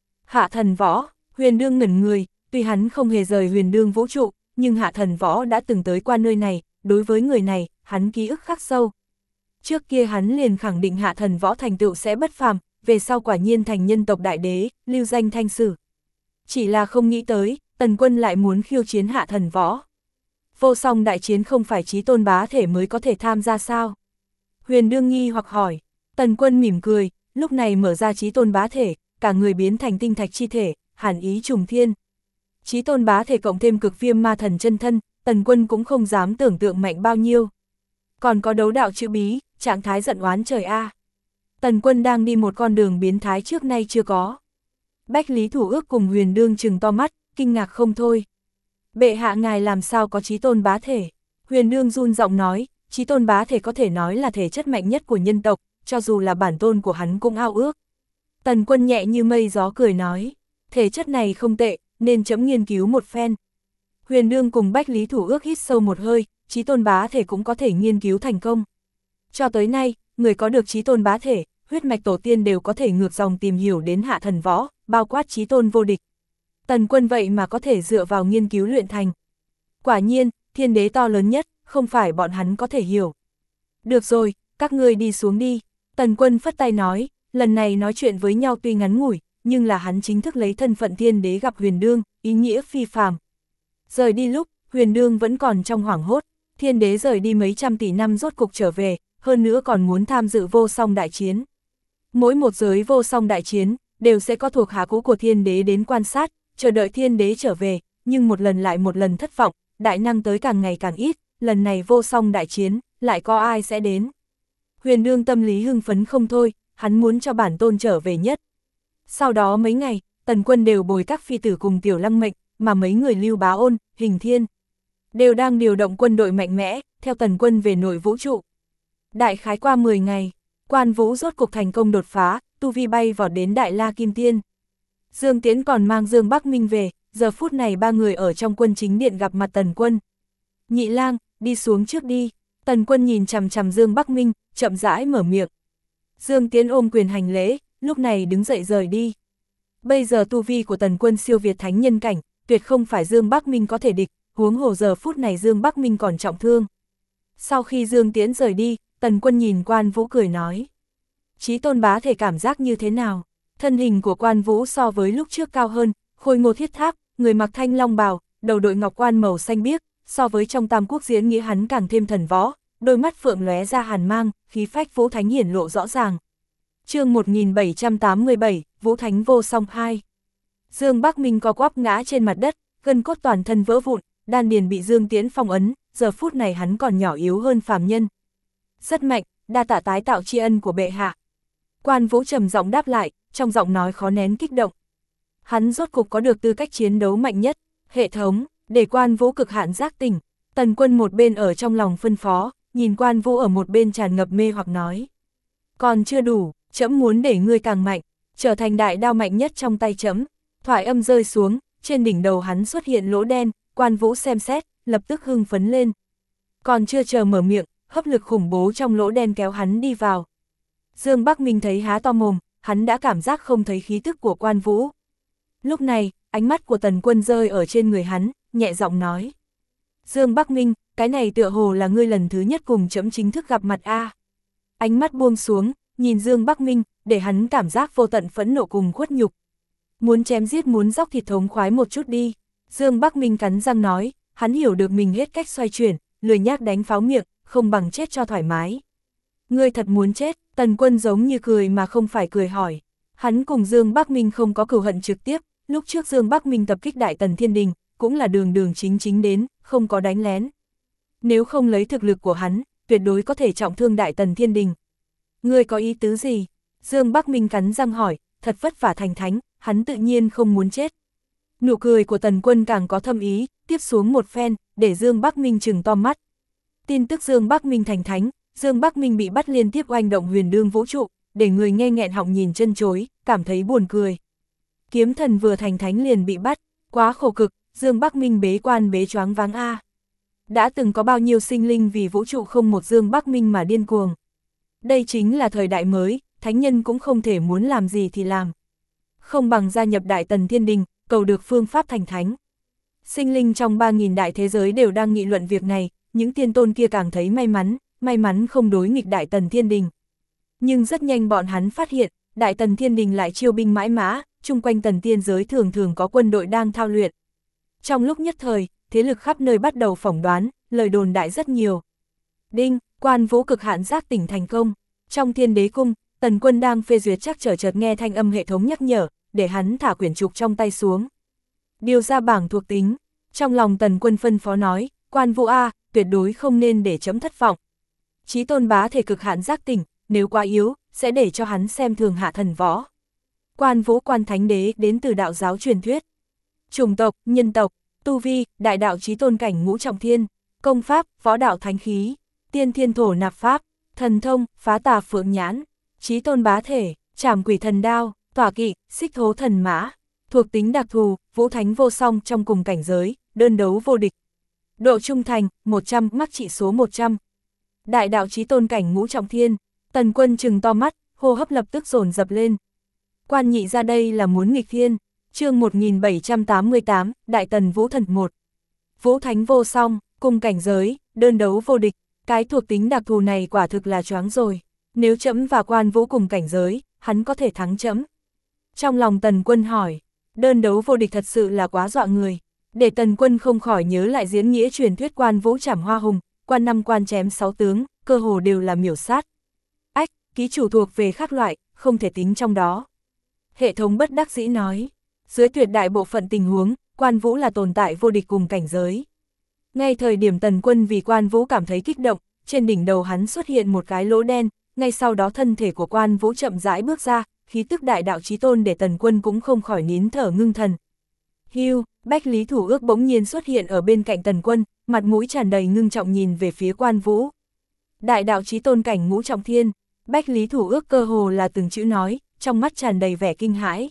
Hạ thần võ, huyền đương ngẩn người, tuy hắn không hề rời huyền đương vũ trụ, nhưng hạ thần võ đã từng tới qua nơi này, đối với người này, hắn ký ức khắc sâu. Trước kia hắn liền khẳng định hạ thần võ thành tựu sẽ bất phàm, về sau quả nhiên thành nhân tộc đại đế, lưu danh thanh sử. Chỉ là không nghĩ tới, Tần Quân lại muốn khiêu chiến hạ thần võ. Vô song đại chiến không phải chí tôn bá thể mới có thể tham gia sao? Huyền đương nghi hoặc hỏi, Tần Quân mỉm cười, lúc này mở ra chí tôn bá thể, cả người biến thành tinh thạch chi thể, hàn ý trùng thiên. Chí tôn bá thể cộng thêm cực viêm ma thần chân thân, Tần Quân cũng không dám tưởng tượng mạnh bao nhiêu. Còn có đấu đạo chữ bí, trạng thái giận oán trời a. Tần Quân đang đi một con đường biến thái trước nay chưa có. Bách Lý Thủ Ước cùng huyền đương trừng to mắt, kinh ngạc không thôi. Bệ hạ ngài làm sao có chí tôn bá thể? Huyền đương run giọng nói, chí tôn bá thể có thể nói là thể chất mạnh nhất của nhân tộc, cho dù là bản tôn của hắn cũng ao ước. Tần Quân nhẹ như mây gió cười nói, thể chất này không tệ, nên chấm nghiên cứu một phen. Huyền đương cùng Bách Lý Thủ Ước hít sâu một hơi, chí tôn bá thể cũng có thể nghiên cứu thành công. Cho tới nay, người có được chí tôn bá thể, huyết mạch tổ tiên đều có thể ngược dòng tìm hiểu đến hạ thần võ, bao quát chí tôn vô địch. Tần Quân vậy mà có thể dựa vào nghiên cứu luyện thành. Quả nhiên, thiên đế to lớn nhất, không phải bọn hắn có thể hiểu. Được rồi, các ngươi đi xuống đi. Tần Quân phất tay nói, lần này nói chuyện với nhau tuy ngắn ngủi, nhưng là hắn chính thức lấy thân phận thiên đế gặp huyền đương, ý nghĩa phi phàm. Rời đi lúc, huyền đương vẫn còn trong hoảng hốt, thiên đế rời đi mấy trăm tỷ năm rốt cục trở về, hơn nữa còn muốn tham dự vô song đại chiến. Mỗi một giới vô song đại chiến, đều sẽ có thuộc hạ cũ của thiên đế đến quan sát, chờ đợi thiên đế trở về, nhưng một lần lại một lần thất vọng, đại năng tới càng ngày càng ít, lần này vô song đại chiến, lại có ai sẽ đến. Huyền đương tâm lý hưng phấn không thôi, hắn muốn cho bản tôn trở về nhất. Sau đó mấy ngày, Tần Quân đều bồi các phi tử cùng Tiểu Lăng Mệnh, mà mấy người Lưu Bá Ôn, Hình Thiên, đều đang điều động quân đội mạnh mẽ, theo Tần Quân về nội vũ trụ. Đại khái qua 10 ngày, Quan Vũ rốt cục thành công đột phá, tu vi bay vọt đến Đại La Kim Tiên. Dương Tiễn còn mang Dương Bắc Minh về, giờ phút này ba người ở trong quân chính điện gặp mặt Tần Quân. Nhị lang, đi xuống trước đi. Tần Quân nhìn chằm chằm Dương Bắc Minh, chậm rãi mở miệng. Dương Tiễn ôm quyền hành lễ, lúc này đứng dậy rời đi. Bây giờ tu vi của Tần Quân siêu việt thánh nhân cảnh, tuyệt không phải Dương Bắc Minh có thể địch, huống hồ giờ phút này Dương Bắc Minh còn trọng thương. Sau khi Dương Tiễn rời đi, Tần Quân nhìn Quan Vũ cười nói. Chí tôn bá thể cảm giác như thế nào? Thân hình của Quan Vũ so với lúc trước cao hơn, khôi ngô thiết tháp, người mặc thanh long bào, đầu đội ngọc quan màu xanh biếc, so với trong Tam Quốc diễn nghĩa hắn càng thêm thần võ, đôi mắt phượng lóe ra hàn mang, khí phách Vũ Thánh hiển lộ rõ ràng. Chương 1787, Vũ Thánh vô song 2. Dương Bắc Minh co quắp ngã trên mặt đất, gân cốt toàn thân vỡ vụn, đan điền bị Dương Tiễn phong ấn, giờ phút này hắn còn nhỏ yếu hơn phàm nhân. Rất mạnh, đa tạ tái tạo tri ân của bệ hạ. Quan Vũ trầm giọng đáp lại, trong giọng nói khó nén kích động. Hắn rốt cục có được tư cách chiến đấu mạnh nhất, hệ thống, để Quan Vũ cực hạn giác tỉnh. Tần Quân một bên ở trong lòng phân phó, nhìn Quan Vũ ở một bên tràn ngập mê hoặc nói. Còn chưa đủ, trẫm muốn để ngươi càng mạnh, trở thành đại đao mạnh nhất trong tay trẫm. Thoại âm rơi xuống, trên đỉnh đầu hắn xuất hiện lỗ đen, Quan Vũ xem xét, lập tức hưng phấn lên. Còn chưa chờ mở miệng, hấp lực khủng bố trong lỗ đen kéo hắn đi vào. Dương Bắc Minh thấy há to mồm, hắn đã cảm giác không thấy khí tức của Quan Vũ. Lúc này, ánh mắt của Tần Quân rơi ở trên người hắn, nhẹ giọng nói. Dương Bắc Minh, cái này tựa hồ là ngươi lần thứ nhất cùng trẫm chính thức gặp mặt a. Ánh mắt buông xuống, nhìn Dương Bắc Minh, để hắn cảm giác vô tận phẫn nộ cùng khuất nhục. Muốn chém giết muốn dóc thịt thống khoái một chút đi. Dương Bắc Minh cắn răng nói, hắn hiểu được mình hết cách xoay chuyển, lười nhác đánh pháo miệng, không bằng chết cho thoải mái. Ngươi thật muốn chết, Tần Quân giống như cười mà không phải cười hỏi. Hắn cùng Dương Bắc Minh không có cừu hận trực tiếp, lúc trước Dương Bắc Minh tập kích Đại Tần Thiên Đình, cũng là đường đường chính chính đến, không có đánh lén. Nếu không lấy thực lực của hắn, tuyệt đối có thể trọng thương Đại Tần Thiên Đình. Ngươi có ý tứ gì? Dương Bắc Minh cắn răng hỏi, thật vất vả thành thánh, hắn tự nhiên không muốn chết. Nụ cười của Tần Quân càng có thâm ý, tiếp xuống một phen, để Dương Bắc Minh trừng to mắt. Tin tức Dương Bắc Minh thành thánh, Dương Bắc Minh bị bắt liên tiếp oanh động huyền đương vũ trụ, để người nghe nghẹn họng nhìn chân chối, cảm thấy buồn cười. Kiếm thần vừa thành thánh liền bị bắt, quá khổ cực, Dương Bắc Minh bế quan bế choáng váng a. Đã từng có bao nhiêu sinh linh vì vũ trụ không một Dương Bắc Minh mà điên cuồng. Đây chính là thời đại mới, thánh nhân cũng không thể muốn làm gì thì làm. Không bằng gia nhập Đại Tần Thiên Đình, cầu được phương pháp thành thánh. Sinh linh trong 3.000 đại thế giới đều đang nghị luận việc này, những tiên tôn kia càng thấy may mắn không đối nghịch Đại Tần Thiên Đình. Nhưng rất nhanh bọn hắn phát hiện, Đại Tần Thiên Đình lại chiêu binh mãi mã, chung quanh Tần tiên giới thường thường có quân đội đang thao luyện. Trong lúc nhất thời, thế lực khắp nơi bắt đầu phỏng đoán, lời đồn đại rất nhiều. Đinh, Quan Vũ cực hạn giác tỉnh thành công. Trong Thiên Đế Cung, Tần Quân đang phê duyệt chắc trở chợt nghe thanh âm hệ thống nhắc nhở, để hắn thả quyển trục trong tay xuống. Điều ra bảng thuộc tính, trong lòng Tần Quân phân phó nói, Quan Vũ a, tuyệt đối không nên để chấm thất vọng. Chí tôn bá thể cực hạn giác tỉnh, nếu quá yếu, sẽ để cho hắn xem thường hạ thần võ. Quan Vũ Quan Thánh Đế đến từ đạo giáo truyền thuyết. Chủng tộc, nhân tộc, tu vi, đại đạo chí tôn cảnh ngũ trọng thiên, công pháp, võ đạo thánh khí, tiên thiên thổ nạp pháp, thần thông, phá tà phượng nhãn, chí tôn bá thể, trảm quỷ thần đao, tỏa kỵ, xích thố thần mã, thuộc tính đặc thù, vũ thánh vô song trong cùng cảnh giới, đơn đấu vô địch. Độ trung thành, 100, mắc trị số 100. Đại đạo chí tôn cảnh ngũ trọng thiên, Tần Quân trừng to mắt, hô hấp lập tức dồn dập lên. Quan nhị ra đây là muốn nghịch thiên. Chương 1788, Đại Tần Vũ Thần 1. Vũ thánh vô song, cùng cảnh giới, đơn đấu vô địch, cái thuộc tính đặc thù này quả thực là choáng rồi. Nếu trẫm và Quan Vũ cùng cảnh giới, hắn có thể thắng trẫm. Trong lòng Tần Quân hỏi, đơn đấu vô địch thật sự là quá dọa người. Để Tần Quân không khỏi nhớ lại diễn nghĩa truyền thuyết Quan Vũ trảm hoa hùng, quan 5 quan chém 6 tướng, cơ hồ đều là miểu sát. Ách, ký chủ thuộc về khác loại, không thể tính trong đó. Hệ thống bất đắc dĩ nói, dưới tuyệt đại bộ phận tình huống, Quan Vũ là tồn tại vô địch cùng cảnh giới. Ngay thời điểm Tần Quân vì Quan Vũ cảm thấy kích động, trên đỉnh đầu hắn xuất hiện một cái lỗ đen, ngay sau đó thân thể của Quan Vũ chậm rãi bước ra, khí tức đại đạo chí tôn để Tần Quân cũng không khỏi nín thở ngưng thần. Hưu, Bách Lý Thủ Ước bỗng nhiên xuất hiện ở bên cạnh Tần Quân, mặt mũi tràn đầy ngưng trọng nhìn về phía Quan Vũ. Đại đạo chí tôn cảnh ngũ trọng thiên, Bách Lý Thủ Ước cơ hồ là từng chữ nói, trong mắt tràn đầy vẻ kinh hãi.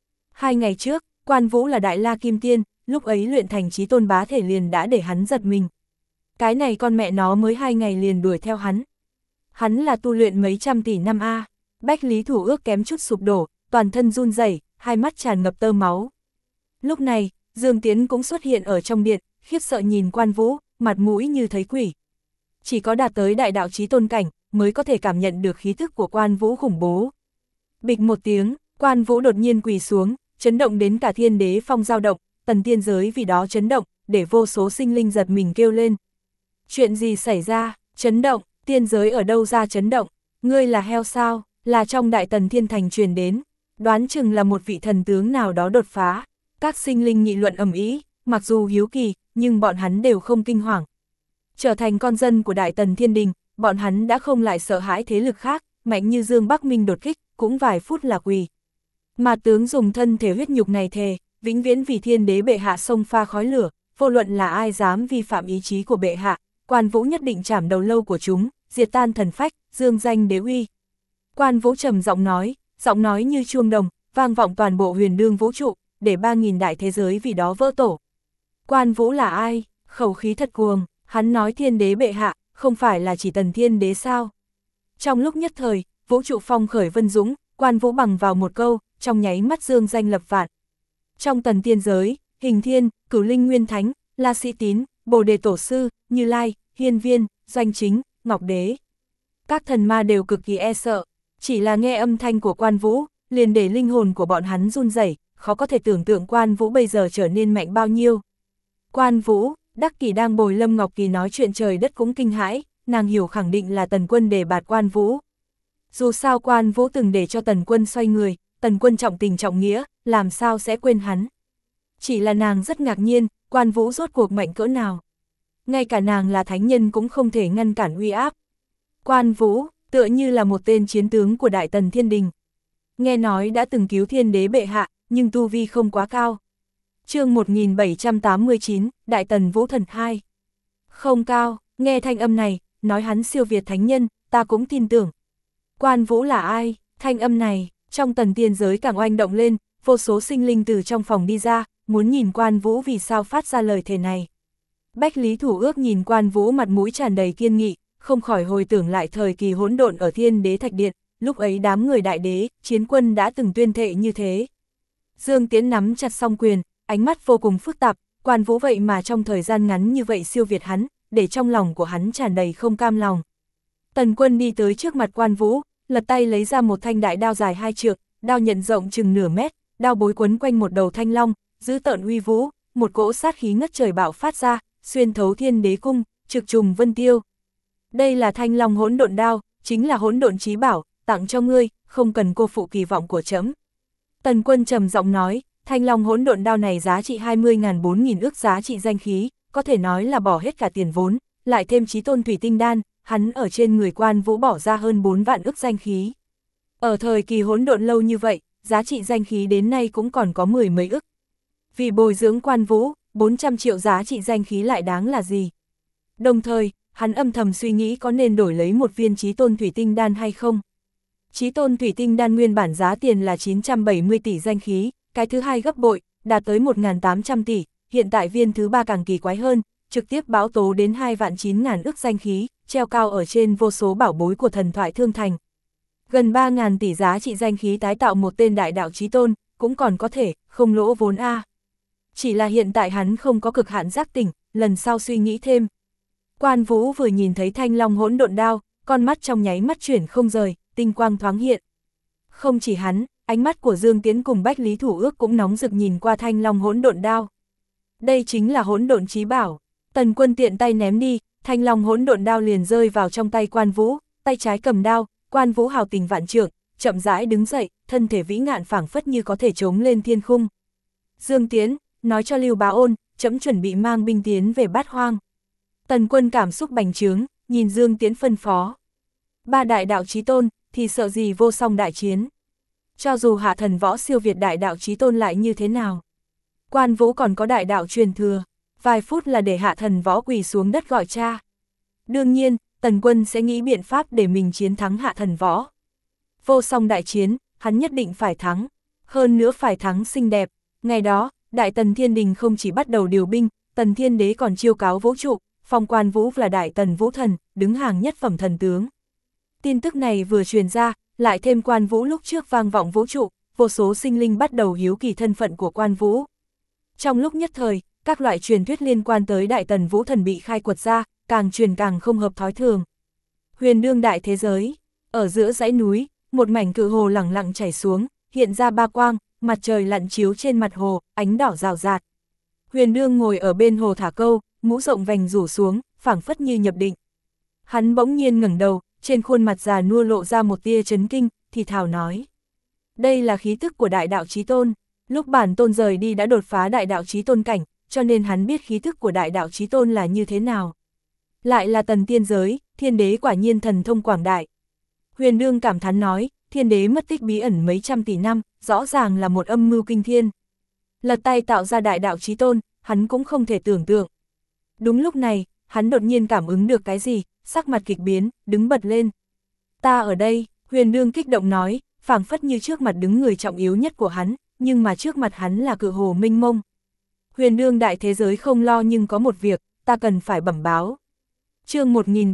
2 ngày trước, Quan Vũ là Đại La Kim Tiên, lúc ấy luyện thành chí tôn bá thể liền đã để hắn giật mình. Cái này con mẹ nó mới 2 ngày liền đuổi theo hắn. Hắn là tu luyện mấy trăm tỷ năm a. Bách Lý Thủ Ước kém chút sụp đổ, toàn thân run rẩy, hai mắt tràn ngập tơ máu. Lúc này, Dương Tiến cũng xuất hiện ở trong điện, khiếp sợ nhìn Quan Vũ, mặt mũi như thấy quỷ. Chỉ có đạt tới đại đạo chí tôn cảnh, mới có thể cảm nhận được khí thức của Quan Vũ khủng bố. Bịch một tiếng, Quan Vũ đột nhiên quỳ xuống, chấn động đến cả thiên đế phong dao động, tần tiên giới vì đó chấn động, để vô số sinh linh giật mình kêu lên. Chuyện gì xảy ra, chấn động, tiên giới ở đâu ra chấn động, ngươi là heo sao, là trong Đại Tần Thiên Thành truyền đến, đoán chừng là một vị thần tướng nào đó đột phá. Các sinh linh nghị luận ầm ĩ, mặc dù hiếu kỳ, nhưng bọn hắn đều không kinh hoàng. Trở thành con dân của Đại Tần Thiên Đình, bọn hắn đã không lại sợ hãi thế lực khác, mạnh như Dương Bắc Minh đột kích, cũng vài phút là quỳ. Mà tướng dùng thân thể huyết nhục này thề, vĩnh viễn vì thiên đế bệ hạ xông pha khói lửa, vô luận là ai dám vi phạm ý chí của bệ hạ, Quan Vũ nhất định chảm đầu lâu của chúng, diệt tan thần phách, dương danh đế uy. Quan Vũ trầm giọng nói như chuông đồng, vang vọng toàn bộ huyền đương vũ trụ, để 3.000 đại thế giới vì đó vỡ tổ. Quan Vũ là ai? Khẩu khí thật cuồng, hắn nói thiên đế bệ hạ, không phải là chỉ Tần Thiên Đế sao? Trong lúc nhất thời, vũ trụ phong khởi vân dũng, Quan Vũ bằng vào một câu, trong nháy mắt dương danh lập vạn. Trong Tần tiên giới, Hình Thiên, Cửu Linh Nguyên Thánh, La Sĩ Tín, Bồ Đề Tổ Sư, Như Lai, Hiên Viên, Doanh Chính, Ngọc Đế. Các thần ma đều cực kỳ e sợ, chỉ là nghe âm thanh của Quan Vũ, liền để linh hồn của bọn hắn run rẩy, khó có thể tưởng tượng Quan Vũ bây giờ trở nên mạnh bao nhiêu. Quan Vũ, Đắc Kỷ đang bồi Lâm Ngọc Kỳ nói chuyện trời đất cũng kinh hãi, nàng hiểu khẳng định là Tần Quân đề bạt Quan Vũ. Dù sao Quan Vũ từng để cho Tần Quân xoay người, Tần Quân trọng tình trọng nghĩa, làm sao sẽ quên hắn. Chỉ là nàng rất ngạc nhiên, Quan Vũ rốt cuộc mạnh cỡ nào. Ngay cả nàng là thánh nhân cũng không thể ngăn cản uy áp. Quan Vũ, tựa như là một tên chiến tướng của Đại Tần Thiên Đình. Nghe nói đã từng cứu thiên đế bệ hạ, nhưng tu vi không quá cao. Chương 1789, Đại Tần Vũ Thần 2. Không cao, nghe thanh âm này, nói hắn siêu việt thánh nhân, ta cũng tin tưởng. Quan Vũ là ai? Thanh âm này, trong Tần tiên giới càng oanh động lên, vô số sinh linh từ trong phòng đi ra, muốn nhìn Quan Vũ vì sao phát ra lời thề này. Bách Lý Thủ Ước nhìn Quan Vũ mặt mũi tràn đầy kiên nghị, không khỏi hồi tưởng lại thời kỳ hỗn độn ở Thiên Đế Thạch Điện, lúc ấy đám người đại đế, chiến quân đã từng tuyên thệ như thế. Dương Tiễn nắm chặt song quyền, ánh mắt vô cùng phức tạp, Quan Vũ vậy mà trong thời gian ngắn như vậy siêu việt hắn, để trong lòng của hắn tràn đầy không cam lòng. Tần Quân đi tới trước mặt Quan Vũ, lật tay lấy ra một thanh đại đao dài 2 trượng, đao nhận rộng chừng nửa mét, đao bối quấn quanh một đầu thanh long, dữ tợn uy vũ, một cỗ sát khí ngất trời bạo phát ra, xuyên thấu Thiên Đế cung, trực trùng vân tiêu. Đây là Thanh Long hỗn độn đao, chính là hỗn độn chí bảo, tặng cho ngươi, không cần cô phụ kỳ vọng của trẫm. Tần Quân trầm giọng nói, Thanh Long hỗn độn đao này giá trị 20.000 4.000 ức giá trị danh khí, có thể nói là bỏ hết cả tiền vốn, lại thêm chí tôn thủy tinh đan, hắn ở trên người Quan Vũ bỏ ra hơn 4 vạn ức danh khí. Ở thời kỳ hỗn độn lâu như vậy, giá trị danh khí đến nay cũng còn có 10 mấy ức. Vì bồi dưỡng Quan Vũ, 400 triệu giá trị danh khí lại đáng là gì? Đồng thời, hắn âm thầm suy nghĩ có nên đổi lấy một viên chí tôn thủy tinh đan hay không. Chí tôn thủy tinh đan nguyên bản giá tiền là 970 tỷ danh khí, cái thứ hai gấp bội, đạt tới 1.800 tỷ, hiện tại viên thứ ba càng kỳ quái hơn, trực tiếp báo tố đến 2.900.000 ức danh khí, treo cao ở trên vô số bảo bối của thần thoại Thương Thành. Gần 3.000 tỷ giá trị danh khí tái tạo một tên đại đạo chí tôn, cũng còn có thể, không lỗ vốn a. Chỉ là hiện tại hắn không có cực hạn giác tỉnh, lần sau suy nghĩ thêm. Quan Vũ vừa nhìn thấy Thanh Long hỗn độn đao, con mắt trong nháy mắt chuyển không rời, tinh quang thoáng hiện. Không chỉ hắn, ánh mắt của Dương Tiễn cùng Bách Lý Thủ Ước cũng nóng rực nhìn qua Thanh Long hỗn độn đao. Đây chính là hỗn độn chí bảo. Tần Quân tiện tay ném đi, Thanh Long hỗn độn đao liền rơi vào trong tay Quan Vũ, tay trái cầm đao, Quan Vũ hào tình vạn trượng, chậm rãi đứng dậy, thân thể vĩ ngạn phảng phất như có thể chống lên thiên khung. Dương Tiễn, nói cho Lưu Bá Ôn, trẫm chuẩn bị mang binh tiến về Bát Hoang. Tần Quân cảm xúc bành trướng, nhìn Dương Tiễn phân phó. Ba đại đạo chí tôn, thì sợ gì vô song đại chiến. Cho dù hạ thần võ siêu việt đại đạo chí tôn lại như thế nào. Quan Vũ còn có đại đạo truyền thừa, vài phút là để hạ thần võ quỳ xuống đất gọi cha. Đương nhiên, Tần Quân sẽ nghĩ biện pháp để mình chiến thắng hạ thần võ. Vô song đại chiến, hắn nhất định phải thắng, hơn nữa phải thắng xinh đẹp. Ngày đó, Đại Tần Thiên Đình không chỉ bắt đầu điều binh, Tần Thiên Đế còn chiêu cáo vũ trụ, phong Quan Vũ là Đại Tần Vũ Thần, đứng hàng nhất phẩm thần tướng. Tin tức này vừa truyền ra, lại thêm Quan Vũ lúc trước vang vọng vũ trụ, vô số sinh linh bắt đầu hiếu kỳ thân phận của Quan Vũ. Trong lúc nhất thời, các loại truyền thuyết liên quan tới Đại Tần Vũ Thần bị khai quật ra, càng truyền càng không hợp thói thường. Huyền đương đại thế giới, ở giữa dãy núi, một mảnh cự hồ lẳng lặng chảy xuống, hiện ra ba quang, mặt trời lặn chiếu trên mặt hồ, ánh đỏ rào rạt. Huyền đương ngồi ở bên hồ thả câu, mũ rộng vành rủ xuống, phảng phất như nhập định. Hắn bỗng nhiên ngẩng đầu, trên khuôn mặt già nua lộ ra một tia chấn kinh, thì thào nói. Đây là khí tức của đại đạo chí tôn, lúc bản tôn rời đi đã đột phá đại đạo chí tôn cảnh, cho nên hắn biết khí tức của đại đạo chí tôn là như thế nào. Lại là tần tiên giới, thiên đế quả nhiên thần thông quảng đại. Huyền đương cảm thán nói, thiên đế mất tích bí ẩn mấy trăm tỷ năm, rõ ràng là một âm mưu kinh thiên. Lật tay tạo ra đại đạo chí tôn, hắn cũng không thể tưởng tượng. Đúng lúc này, hắn đột nhiên cảm ứng được cái gì, sắc mặt kịch biến, đứng bật lên. Ta ở đây, huyền đương kích động nói, phảng phất như trước mặt đứng người trọng yếu nhất của hắn, nhưng mà trước mặt hắn là cự hồ mênh mông. Huyền đương đại thế giới không lo, nhưng có một việc, ta cần phải bẩm báo. Chương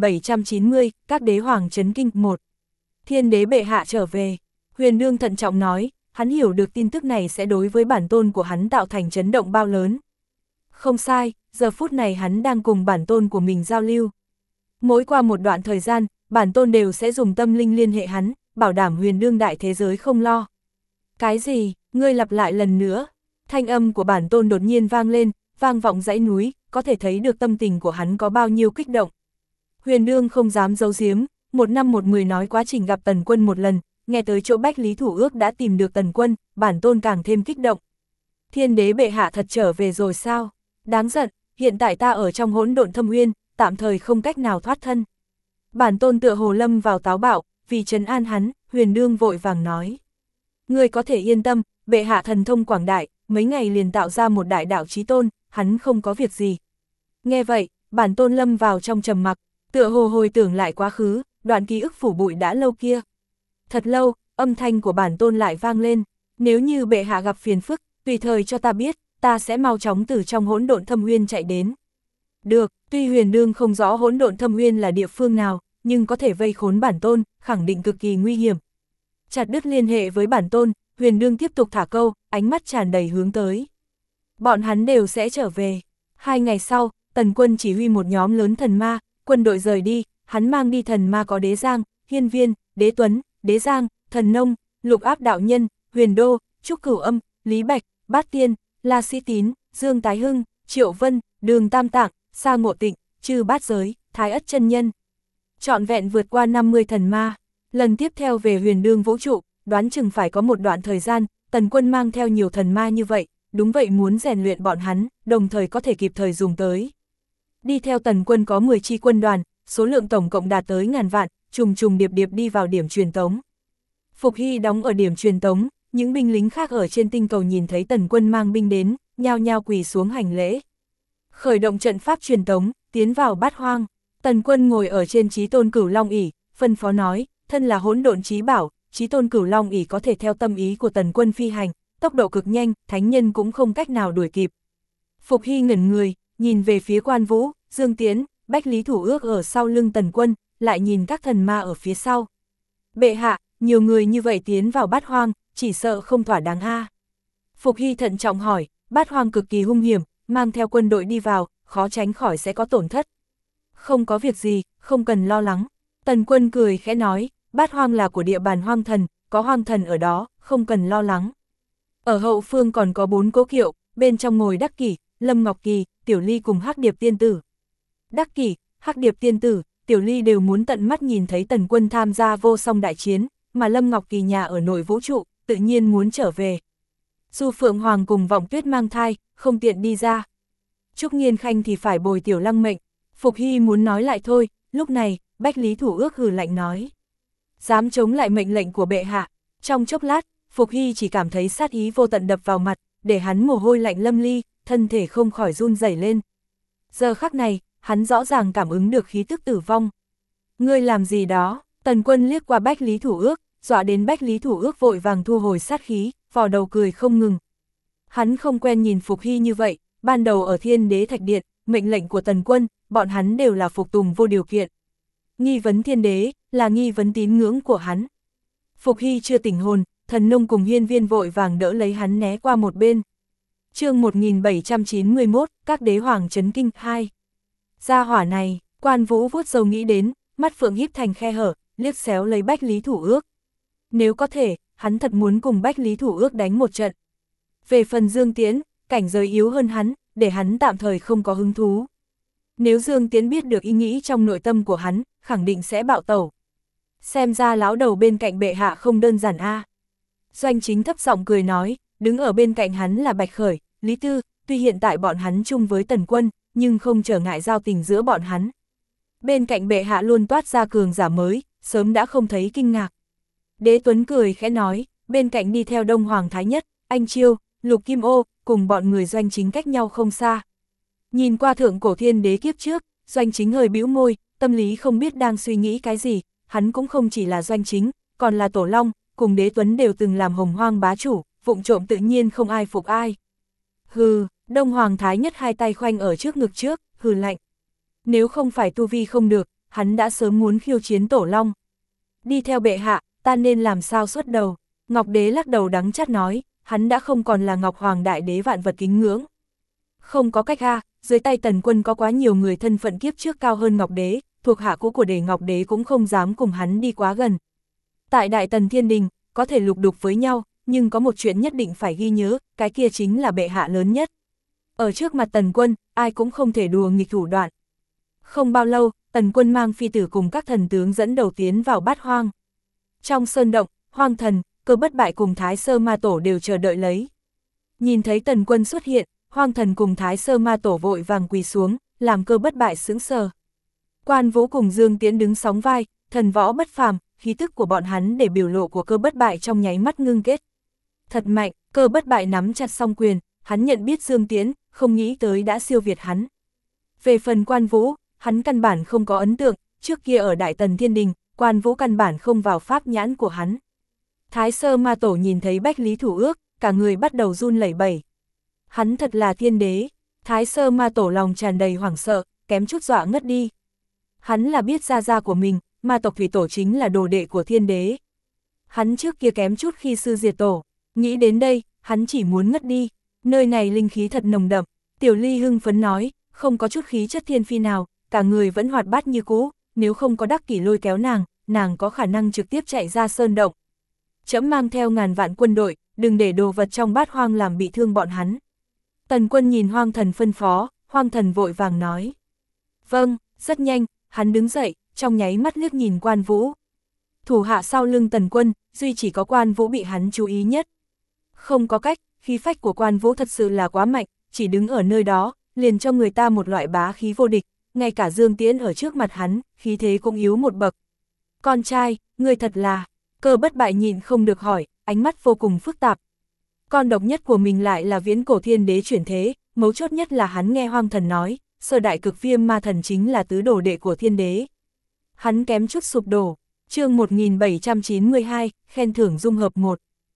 1790, các đế hoàng chấn kinh 1. Thiên đế bệ hạ trở về. Huyền đương thận trọng nói, hắn hiểu được tin tức này sẽ đối với bản tôn của hắn tạo thành chấn động bao lớn. Không sai, giờ phút này hắn đang cùng bản tôn của mình giao lưu. Mỗi qua một đoạn thời gian, bản tôn đều sẽ dùng tâm linh liên hệ hắn, bảo đảm huyền đương đại thế giới không lo. Cái gì, ngươi lặp lại lần nữa? Thanh âm của bản tôn đột nhiên vang lên, vang vọng dãy núi, có thể thấy được tâm tình của hắn có bao nhiêu kích động. Huyền đương không dám giấu giếm, 1 năm 1 10 nói quá trình gặp Tần Quân một lần, nghe tới chỗ Bách Lý Thủ Ước đã tìm được Tần Quân, bản tôn càng thêm kích động. Thiên đế bệ hạ thật trở về rồi sao? Đáng giận, hiện tại ta ở trong hỗn độn thâm uyên, tạm thời không cách nào thoát thân. Bản tôn tựa hồ lâm vào táo bạo, vì trấn an hắn, huyền đương vội vàng nói. Ngươi có thể yên tâm, bệ hạ thần thông quảng đại, mấy ngày liền tạo ra một đại đạo chí tôn, hắn không có việc gì. Nghe vậy, bản tôn lâm vào trong trầm mặc, tựa hồ hồi tưởng lại quá khứ, đoạn ký ức phủ bụi đã lâu kia. Thật lâu, âm thanh của bản tôn lại vang lên, nếu như bệ hạ gặp phiền phức, tùy thời cho ta biết, ta sẽ mau chóng từ trong hỗn độn thâm uyên chạy đến. Được, tuy huyền đương không rõ hỗn độn thâm uyên là địa phương nào, nhưng có thể vây khốn bản tôn, khẳng định cực kỳ nguy hiểm. Chặt đứt liên hệ với bản tôn, huyền đương tiếp tục thả câu, ánh mắt tràn đầy hướng tới. Bọn hắn đều sẽ trở về. 2 ngày sau, Tần Quân chỉ huy một nhóm lớn thần ma, quân đội rời đi, hắn mang đi thần ma có Đế Giang, Hiên Viên, Đế Tuấn, Đế Giang, Thần Nông, Lục Áp Đạo Nhân, Huyền Đô, Trúc Cửu Âm, Lý Bạch, Bát Tiên, La Sĩ Tín, Dương Tái Hưng, Triệu Vân, Đường Tam Tạng, Sa Ngộ Tịnh, Chư Bát Giới, Thái Ất Chân Nhân. Trọn vẹn vượt qua 50 thần ma. Lần tiếp theo về huyền đương vũ trụ, đoán chừng phải có một đoạn thời gian, Tần Quân mang theo nhiều thần ma như vậy, đúng vậy muốn rèn luyện bọn hắn, đồng thời có thể kịp thời dùng tới. Đi theo Tần Quân có 10 chi quân đoàn, số lượng tổng cộng đạt tới ngàn vạn, trùng trùng điệp điệp đi vào điểm truyền tống. Phục Hy đóng ở điểm truyền tống, những binh lính khác ở trên tinh cầu nhìn thấy Tần Quân mang binh đến, nhao nhao quỳ xuống hành lễ. Khởi động trận pháp truyền tống, tiến vào Bát Hoang. Tần Quân ngồi ở trên Chí Tôn Cửu Long ỷ, phân phó nói, thân là hỗn độn chí bảo, Chí Tôn Cửu Long ỷ có thể theo tâm ý của Tần Quân phi hành, tốc độ cực nhanh, thánh nhân cũng không cách nào đuổi kịp. Phục Hy ngẩn người, nhìn về phía Quan Vũ, Dương Tiễn, Bách Lý Thủ Ước ở sau lưng Tần Quân, lại nhìn các thần ma ở phía sau. Bệ hạ, nhiều người như vậy tiến vào Bát Hoang, chỉ sợ không thỏa đáng a. Phục Hy thận trọng hỏi, Bát Hoang cực kỳ hung hiểm, mang theo quân đội đi vào, khó tránh khỏi sẽ có tổn thất. Không có việc gì, không cần lo lắng. Tần Quân cười khẽ nói, Bát Hoang là của địa bàn hoang thần, có hoang thần ở đó, không cần lo lắng. Ở hậu phương còn có 4 cố kiệu, bên trong ngồi Đắc Kỷ, Lâm Ngọc Kỳ, Tiểu Ly cùng Hắc Điệp Tiên Tử. Đắc Kỷ, Hắc Điệp Tiên Tử, Tiểu Ly đều muốn tận mắt nhìn thấy Tần Quân tham gia vô song đại chiến, mà Lâm Ngọc Kỳ nhà ở nội vũ trụ, tự nhiên muốn trở về. Du Phượng Hoàng cùng Vọng Tuyết mang thai, không tiện đi ra. Trúc Nghiên Khanh thì phải bồi Tiểu Lăng mệnh. Phục Hy muốn nói lại thôi, lúc này, Bách Lý Thủ Ước hừ lạnh nói. Dám chống lại mệnh lệnh của bệ hạ. Trong chốc lát, Phục Hy chỉ cảm thấy sát ý vô tận đập vào mặt, để hắn mồ hôi lạnh lâm ly, thân thể không khỏi run rẩy lên. Giờ khắc này, hắn rõ ràng cảm ứng được khí tức tử vong. Ngươi làm gì đó? Tần Quân liếc qua Bách Lý Thủ Ước, dọa đến Bách Lý Thủ Ước vội vàng thu hồi sát khí, vò đầu cười không ngừng. Hắn không quen nhìn Phục Hy như vậy, ban đầu ở Thiên Đế Thạch Điện, mệnh lệnh của Tần Quân, bọn hắn đều là phục tùng vô điều kiện. Nghi vấn Thiên Đế, là nghi vấn tín ngưỡng của hắn. Phục Hy chưa tỉnh hồn, Thần Nông cùng Hiên Viên vội vàng đỡ lấy hắn né qua một bên. Chương 1791, các đế hoàng chấn kinh 2. Gia hỏa này, Quan Vũ vuốt râu nghĩ đến, mắt phượng híp thành khe hở, liếc xéo lấy Bách Lý Thủ Ước. Nếu có thể, hắn thật muốn cùng Bách Lý Thủ Ước đánh một trận. Về phần Dương Tiễn, cảnh giới yếu hơn hắn, để hắn tạm thời không có hứng thú. Nếu Dương Tiễn biết được ý nghĩ trong nội tâm của hắn, khẳng định sẽ bạo tẩu. Xem ra lão đầu bên cạnh bệ hạ không đơn giản a. Doanh Chính thấp giọng cười nói, đứng ở bên cạnh hắn là Bạch Khởi, Lý Tư, tuy hiện tại bọn hắn chung với Tần Quân, nhưng không trở ngại giao tình giữa bọn hắn. Bên cạnh bệ hạ luôn toát ra cường giả mới, sớm đã không thấy kinh ngạc. Đế Tuấn cười khẽ nói, bên cạnh đi theo Đông Hoàng Thái Nhất, Anh Chiêu, Lục Kim Ô, cùng bọn người Doanh Chính cách nhau không xa. Nhìn qua thượng cổ Thiên Đế kiếp trước, Doanh Chính hơi bĩu môi, tâm lý không biết đang suy nghĩ cái gì, hắn cũng không chỉ là Doanh Chính, còn là Tổ Long, cùng Đế Tuấn đều từng làm Hồng Hoang bá chủ, vụng trộm tự nhiên không ai phục ai. Hừ, Đông Hoàng Thái Nhất hai tay khoanh ở trước ngực trước, hừ lạnh. Nếu không phải tu vi không được, hắn đã sớm muốn khiêu chiến Tổ Long. Đi theo bệ hạ, ta nên làm sao xuất đầu? Ngọc Đế lắc đầu đắng chát nói, hắn đã không còn là Ngọc Hoàng Đại Đế vạn vật kính ngưỡng. Không có cách ha, dưới tay Tần Quân có quá nhiều người thân phận kiếp trước cao hơn Ngọc Đế, thuộc hạ cũ của Đề Ngọc Đế cũng không dám cùng hắn đi quá gần. Tại Đại Tần Thiên Đình, có thể lục đục với nhau, nhưng có một chuyện nhất định phải ghi nhớ, cái kia chính là bệ hạ lớn nhất. Ở trước mặt Tần Quân, ai cũng không thể đùa nghịch thủ đoạn. Không bao lâu, Tần Quân mang phi tử cùng các thần tướng dẫn đầu tiến vào Bát Hoang. Trong sơn động, Hoang Thần, Cơ Bất Bại cùng Thái Sơ Ma Tổ đều chờ đợi lấy. Nhìn thấy Tần Quân xuất hiện, Hoang Thần cùng Thái Sơ Ma Tổ vội vàng quỳ xuống, làm Cơ Bất Bại sững sờ. Quan Vũ cùng Dương Tiễn đứng sóng vai, thần võ bất phàm, khí tức của bọn hắn để biểu lộ của Cơ Bất Bại trong nháy mắt ngưng kết. Thật mạnh, Cơ Bất Bại nắm chặt song quyền, hắn nhận biết Dương Tiễn, không nghĩ tới đã siêu việt hắn. Về phần Quan Vũ, hắn căn bản không có ấn tượng, trước kia ở Đại Tần Thiên Đình, Quan Vũ căn bản không vào pháp nhãn của hắn. Thái Sơ Ma Tổ nhìn thấy Bách Lý Thủ Ước, cả người bắt đầu run lẩy bẩy. Hắn thật là thiên đế. Thái Sơ Ma Tổ lòng tràn đầy hoảng sợ, kém chút dọa ngất đi. Hắn là biết gia gia của mình, Ma tộc Thủy Tổ chính là đồ đệ của thiên đế. Hắn trước kia kém chút khi sư diệt tổ, nghĩ đến đây, hắn chỉ muốn ngất đi. Nơi này linh khí thật nồng đậm, Tiểu Ly hưng phấn nói, không có chút khí chất thiên phi nào, cả người vẫn hoạt bát như cũ, nếu không có Đắc Kỷ lôi kéo nàng có khả năng trực tiếp chạy ra sơn động. Trẫm mang theo ngàn vạn quân đội, đừng để đồ vật trong Bát Hoang làm bị thương bọn hắn. Tần Quân nhìn Hoang Thần phân phó, Hoang Thần vội vàng nói. Vâng, rất nhanh, hắn đứng dậy, trong nháy mắt liếc nhìn Quan Vũ. Thủ hạ sau lưng Tần Quân, duy chỉ có Quan Vũ bị hắn chú ý nhất. Không có cách, khí phách của Quan Vũ thật sự là quá mạnh, chỉ đứng ở nơi đó, liền cho người ta một loại bá khí vô địch, ngay cả Dương Tiễn ở trước mặt hắn, khí thế cũng yếu một bậc. Con trai, người thật là, Cơ Bất Bại nhìn không được hỏi, ánh mắt vô cùng phức tạp. Con độc nhất của mình lại là viễn cổ thiên đế chuyển thế, mấu chốt nhất là hắn nghe Hoang Thần nói, sơ đại cực viêm ma thần chính là tứ đồ đệ của thiên đế. Hắn kém chút sụp đổ. Chương 1792, khen thưởng dung hợp 1.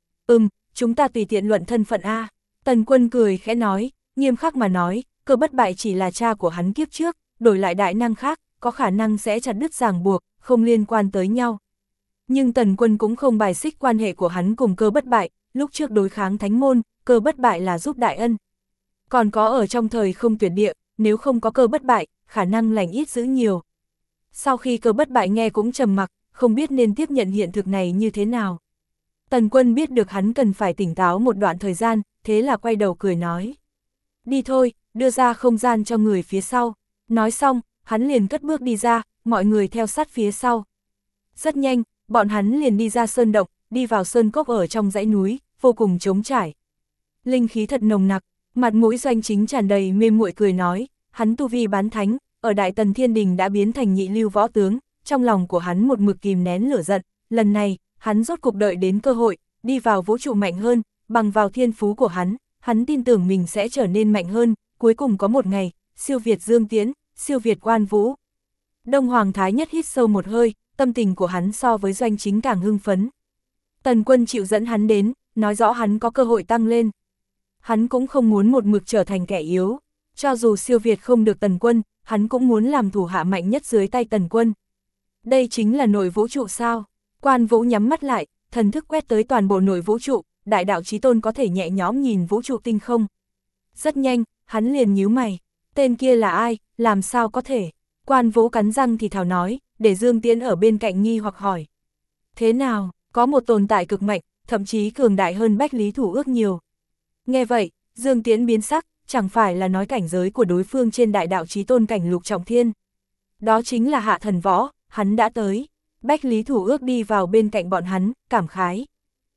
Chúng ta tùy tiện luận thân phận A. Tần Quân cười khẽ nói, nghiêm khắc mà nói, Cơ Bất Bại chỉ là cha của hắn kiếp trước, đổi lại đại năng khác, có khả năng sẽ chặt đứt ràng buộc, không liên quan tới nhau. Nhưng Tần Quân cũng không bài xích quan hệ của hắn cùng Cơ Bất Bại, lúc trước đối kháng Thánh Môn, Cơ Bất Bại là giúp đại ân. Còn có ở trong thời không tuyệt địa, nếu không có Cơ Bất Bại, khả năng lành ít dữ nhiều. Sau khi Cơ Bất Bại nghe cũng trầm mặc, không biết nên tiếp nhận hiện thực này như thế nào. Tần Quân biết được hắn cần phải tỉnh táo một đoạn thời gian, thế là quay đầu cười nói. Đi thôi, đưa ra không gian cho người phía sau. Nói xong, hắn liền cất bước đi ra, mọi người theo sát phía sau. Rất nhanh, bọn hắn liền đi ra sơn động, đi vào sơn cốc ở trong dãy núi, vô cùng trống trải. Linh khí thật nồng nặc, mặt mũi Doanh Chính tràn đầy mê muội cười nói, hắn tu vi bán thánh, ở Đại Tần Thiên Đình đã biến thành nhị lưu võ tướng, trong lòng của hắn một mực kìm nén lửa giận, lần này, hắn rốt cục đợi đến cơ hội, đi vào vũ trụ mạnh hơn, bằng vào thiên phú của hắn tin tưởng mình sẽ trở nên mạnh hơn, cuối cùng có một ngày, siêu việt Dương Tiễn, siêu việt Quan Vũ. Đông Hoàng Thái Nhất hít sâu một hơi, tâm tình của hắn so với Doanh Chính càng hưng phấn. Tần Quân chịu dẫn hắn đến, nói rõ hắn có cơ hội tăng lên. Hắn cũng không muốn một mực trở thành kẻ yếu, cho dù siêu việt không được Tần Quân, hắn cũng muốn làm thủ hạ mạnh nhất dưới tay Tần Quân. Đây chính là nội vũ trụ sao? Quan Vũ nhắm mắt lại, thần thức quét tới toàn bộ nội vũ trụ, đại đạo chí tôn có thể nhẹ nhõm nhìn vũ trụ tinh không. Rất nhanh, hắn liền nhíu mày, tên kia là ai, làm sao có thể? Quan Vũ cắn răng thì thào nói, để Dương Tiễn ở bên cạnh nghi hoặc hỏi. Thế nào, có một tồn tại cực mạnh, thậm chí cường đại hơn Bách Lý Thủ Ước nhiều. Nghe vậy, Dương Tiễn biến sắc, chẳng phải là nói cảnh giới của đối phương trên đại đạo chí tôn cảnh lục trọng thiên. Đó chính là Hạ Thần Võ, hắn đã tới. Bách Lý Thủ Ước đi vào bên cạnh bọn hắn, cảm khái.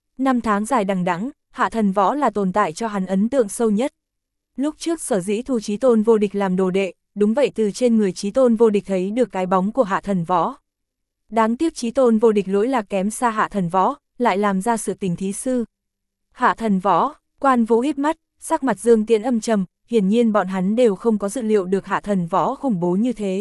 5 tháng dài đằng đẵng, Hạ Thần Võ là tồn tại cho hắn ấn tượng sâu nhất. Lúc trước sở dĩ thu Chí Tôn Vô Địch làm đồ đệ, đúng vậy từ trên người Chí Tôn Vô Địch thấy được cái bóng của Hạ Thần Võ. Đáng tiếc Chí Tôn Vô Địch lỗi lạc kém xa Hạ Thần Võ, lại làm ra sự tình thí sư. Hạ Thần Võ, Quan Vũ híp mắt, sắc mặt Dương Tiễn âm trầm, hiển nhiên bọn hắn đều không có dự liệu được Hạ Thần Võ khủng bố như thế.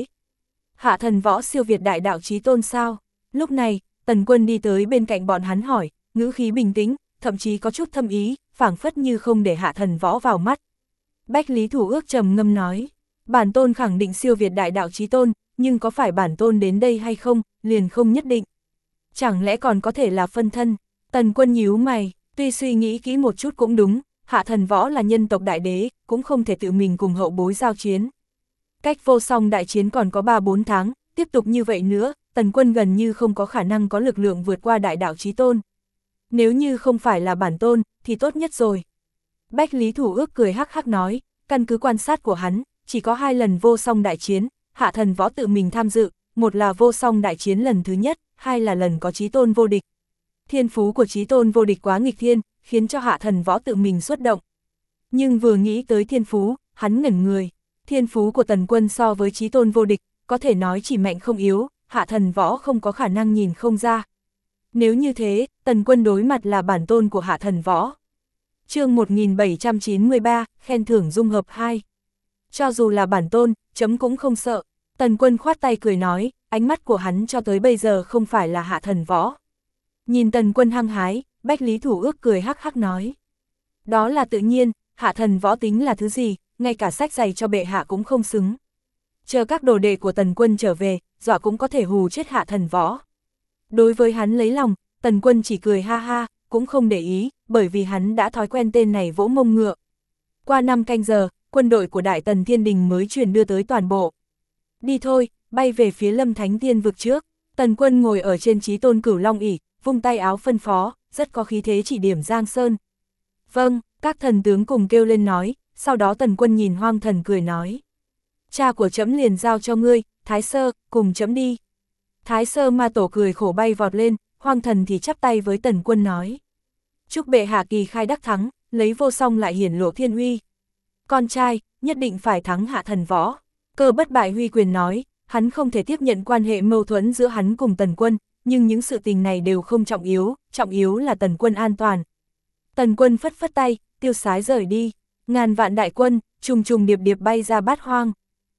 Hạ Thần Võ siêu việt đại đạo Chí Tôn sao? Lúc này, Tần Quân đi tới bên cạnh bọn hắn hỏi, ngữ khí bình tĩnh, thậm chí có chút thâm ý, phảng phất như không để Hạ Thần Võ vào mắt. Bách Lý Thủ Ước trầm ngâm nói, bản tôn khẳng định siêu việt đại đạo chí tôn, nhưng có phải bản tôn đến đây hay không, liền không nhất định. Chẳng lẽ còn có thể là phân thân? Tần Quân nhíu mày, tuy suy nghĩ kỹ một chút cũng đúng, Hạ Thần Võ là nhân tộc đại đế, cũng không thể tự mình cùng hậu bối giao chiến. Cách vô song đại chiến còn có 3-4 tháng, tiếp tục như vậy nữa, Tần Quân gần như không có khả năng có lực lượng vượt qua đại đạo chí tôn. Nếu như không phải là bản tôn, thì tốt nhất rồi. Bách Lý Thủ Ước cười hắc hắc nói, căn cứ quan sát của hắn, chỉ có 2 lần vô song đại chiến, Hạ Thần Võ tự mình tham dự, một là vô song đại chiến lần thứ nhất, 2 là lần có chí tôn vô địch. Thiên phú của chí tôn vô địch quá nghịch thiên, khiến cho Hạ Thần Võ tự mình xuất động. Nhưng vừa nghĩ tới thiên phú, hắn ngẩn người. Thiên phú của Tần Quân so với chí tôn vô địch, có thể nói chỉ mạnh không yếu, Hạ Thần Võ không có khả năng nhìn không ra. Nếu như thế, Tần Quân đối mặt là bản tôn của Hạ Thần Võ. Chương 1793, khen thưởng dung hợp 2. Cho dù là bản tôn, chấm cũng không sợ. Tần Quân khoát tay cười nói, ánh mắt của hắn cho tới bây giờ không phải là Hạ Thần Võ. Nhìn Tần Quân hăng hái, Bách Lý Thủ Ước cười hắc hắc nói. Đó là tự nhiên, Hạ Thần Võ tính là thứ gì, ngay cả sách giày cho bệ hạ cũng không xứng. Chờ các đồ đệ của Tần Quân trở về, dọa cũng có thể hù chết Hạ Thần Võ. Đối với hắn lấy lòng, Tần Quân chỉ cười ha ha, cũng không để ý, bởi vì hắn đã thói quen tên này vỗ mông ngựa. Qua 5 canh giờ, quân đội của Đại Tần Thiên Đình mới truyền đưa tới toàn bộ. Đi thôi, bay về phía Lâm Thánh Tiên vực trước. Tần Quân ngồi ở trên chí tôn cửu long ỷ, vung tay áo phân phó, rất có khí thế chỉ điểm Giang Sơn. Vâng, các thần tướng cùng kêu lên nói, sau đó Tần Quân nhìn Hoang Thần cười nói. Cha của trẫm liền giao cho ngươi, Thái Sơ, cùng trẫm đi. Thái Sơ Ma Tổ cười khổ bay vọt lên, Hoang Thần thì chắp tay với Tần Quân nói. Chúc bệ hạ kỳ khai đắc thắng, lấy vô song lại hiển lộ thiên uy. Con trai, nhất định phải thắng Hạ Thần Võ. Cơ Bất Bại huy quyền nói, hắn không thể tiếp nhận quan hệ mâu thuẫn giữa hắn cùng Tần Quân, nhưng những sự tình này đều không trọng yếu là Tần Quân an toàn. Tần Quân phất phất tay, tiêu sái rời đi, ngàn vạn đại quân, trùng trùng điệp điệp bay ra Bát Hoang.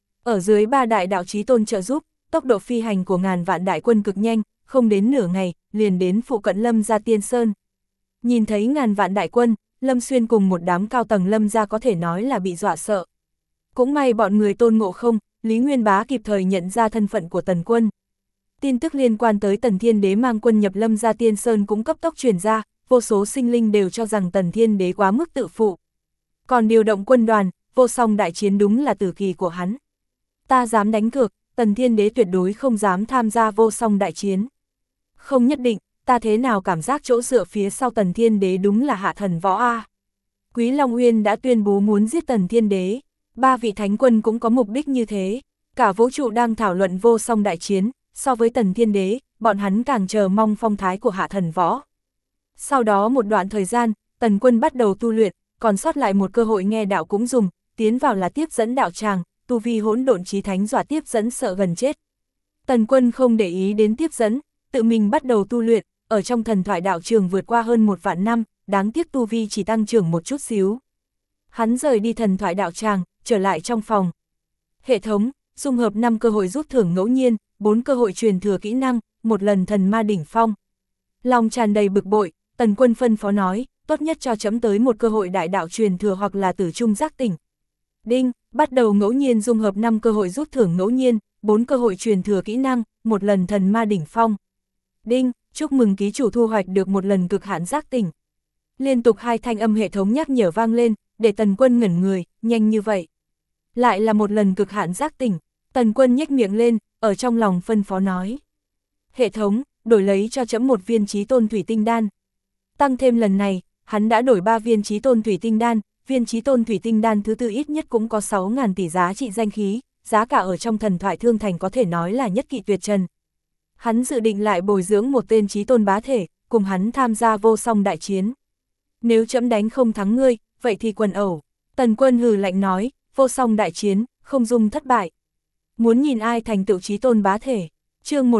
Ở dưới 3 đại đạo chí tôn trợ giúp, tốc độ phi hành của ngàn vạn đại quân cực nhanh, không đến nửa ngày, liền đến phụ cận Lâm gia Tiên Sơn. Nhìn thấy ngàn vạn đại quân, Lâm Xuyên cùng một đám cao tầng Lâm gia có thể nói là bị dọa sợ. Cũng may bọn người Tôn Ngộ Không, Lý Nguyên Bá kịp thời nhận ra thân phận của Tần Quân. Tin tức liên quan tới Tần Thiên Đế mang quân nhập Lâm gia Tiên Sơn cũng cấp tốc truyền ra, vô số sinh linh đều cho rằng Tần Thiên Đế quá mức tự phụ. Còn điều động quân đoàn, vô song đại chiến đúng là tử kỳ của hắn. Ta dám đánh cược, Tần Thiên Đế tuyệt đối không dám tham gia vô song đại chiến. Không nhất định, ta thế nào cảm giác chỗ dựa phía sau Tần Thiên Đế đúng là Hạ Thần Võ A. Quý Long Uyên đã tuyên bố muốn giết Tần Thiên Đế, 3 vị thánh quân cũng có mục đích như thế. Cả vũ trụ đang thảo luận vô song đại chiến, so với Tần Thiên Đế, bọn hắn càng chờ mong phong thái của Hạ Thần Võ. Sau đó một đoạn thời gian, Tần Quân bắt đầu tu luyện, còn sót lại một cơ hội nghe đạo cũng dùng, tiến vào là tiếp dẫn đạo tràng, tu vi hỗn độn chí thánh dọa tiếp dẫn sợ gần chết. Tần Quân không để ý đến tiếp dẫn, tự mình bắt đầu tu luyện, ở trong thần thoại đạo trường vượt qua hơn 1 vạn năm, đáng tiếc tu vi chỉ tăng trưởng một chút xíu. Hắn rời đi thần thoại đạo tràng, trở lại trong phòng. Hệ thống, dung hợp 5 cơ hội rút thưởng ngẫu nhiên, 4 cơ hội truyền thừa kỹ năng, 1 lần thần ma đỉnh phong. Lòng tràn đầy bực bội, Tần Quân phân phó nói, tốt nhất cho chấm tới một cơ hội đại đạo truyền thừa hoặc là tử trung giác tỉnh. Đinh, bắt đầu ngẫu nhiên dung hợp 5 cơ hội rút thưởng ngẫu nhiên, 4 cơ hội truyền thừa kỹ năng, 1 lần thần ma đỉnh phong. Đinh, chúc mừng ký chủ thu hoạch được 1 lần cực hạn giác tỉnh. Liên tục 2 thanh âm hệ thống nhắc nhở vang lên, để Tần Quân ngẩn người, nhanh như vậy. Lại là 1 lần cực hạn giác tỉnh, Tần Quân nhếch miệng lên, ở trong lòng phân phó nói. Hệ thống, đổi lấy cho chấm 1 viên chí tôn thủy tinh đan. Tăng thêm lần này, hắn đã đổi 3 viên chí tôn thủy tinh đan, viên chí tôn thủy tinh đan thứ tư ít nhất cũng có 6.000 tỷ giá trị danh khí, giá cả ở trong thần thoại thương thành có thể nói là nhất kỵ tuyệt trần. Hắn dự định lại bồi dưỡng một tên chí tôn bá thể, cùng hắn tham gia vô song đại chiến. Nếu chấm đánh không thắng ngươi, vậy thì quần ẩu. Tần Quân hừ lạnh nói, vô song đại chiến, không dung thất bại. Muốn nhìn ai thành tựu chí tôn bá thể. Chương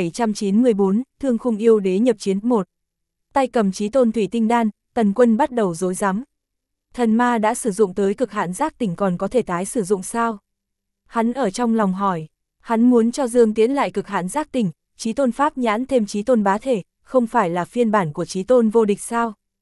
1794, Thương Khung Yêu Đế nhập chiến 1. Tay cầm chí tôn thủy tinh đan, Tần Quân bắt đầu rối rắm. Thần ma đã sử dụng tới cực hạn giác tỉnh còn có thể tái sử dụng sao? Hắn ở trong lòng hỏi, hắn muốn cho Dương Tiễn lại cực hạn giác tỉnh, chí tôn pháp nhãn thêm chí tôn bá thể, không phải là phiên bản của chí tôn vô địch sao?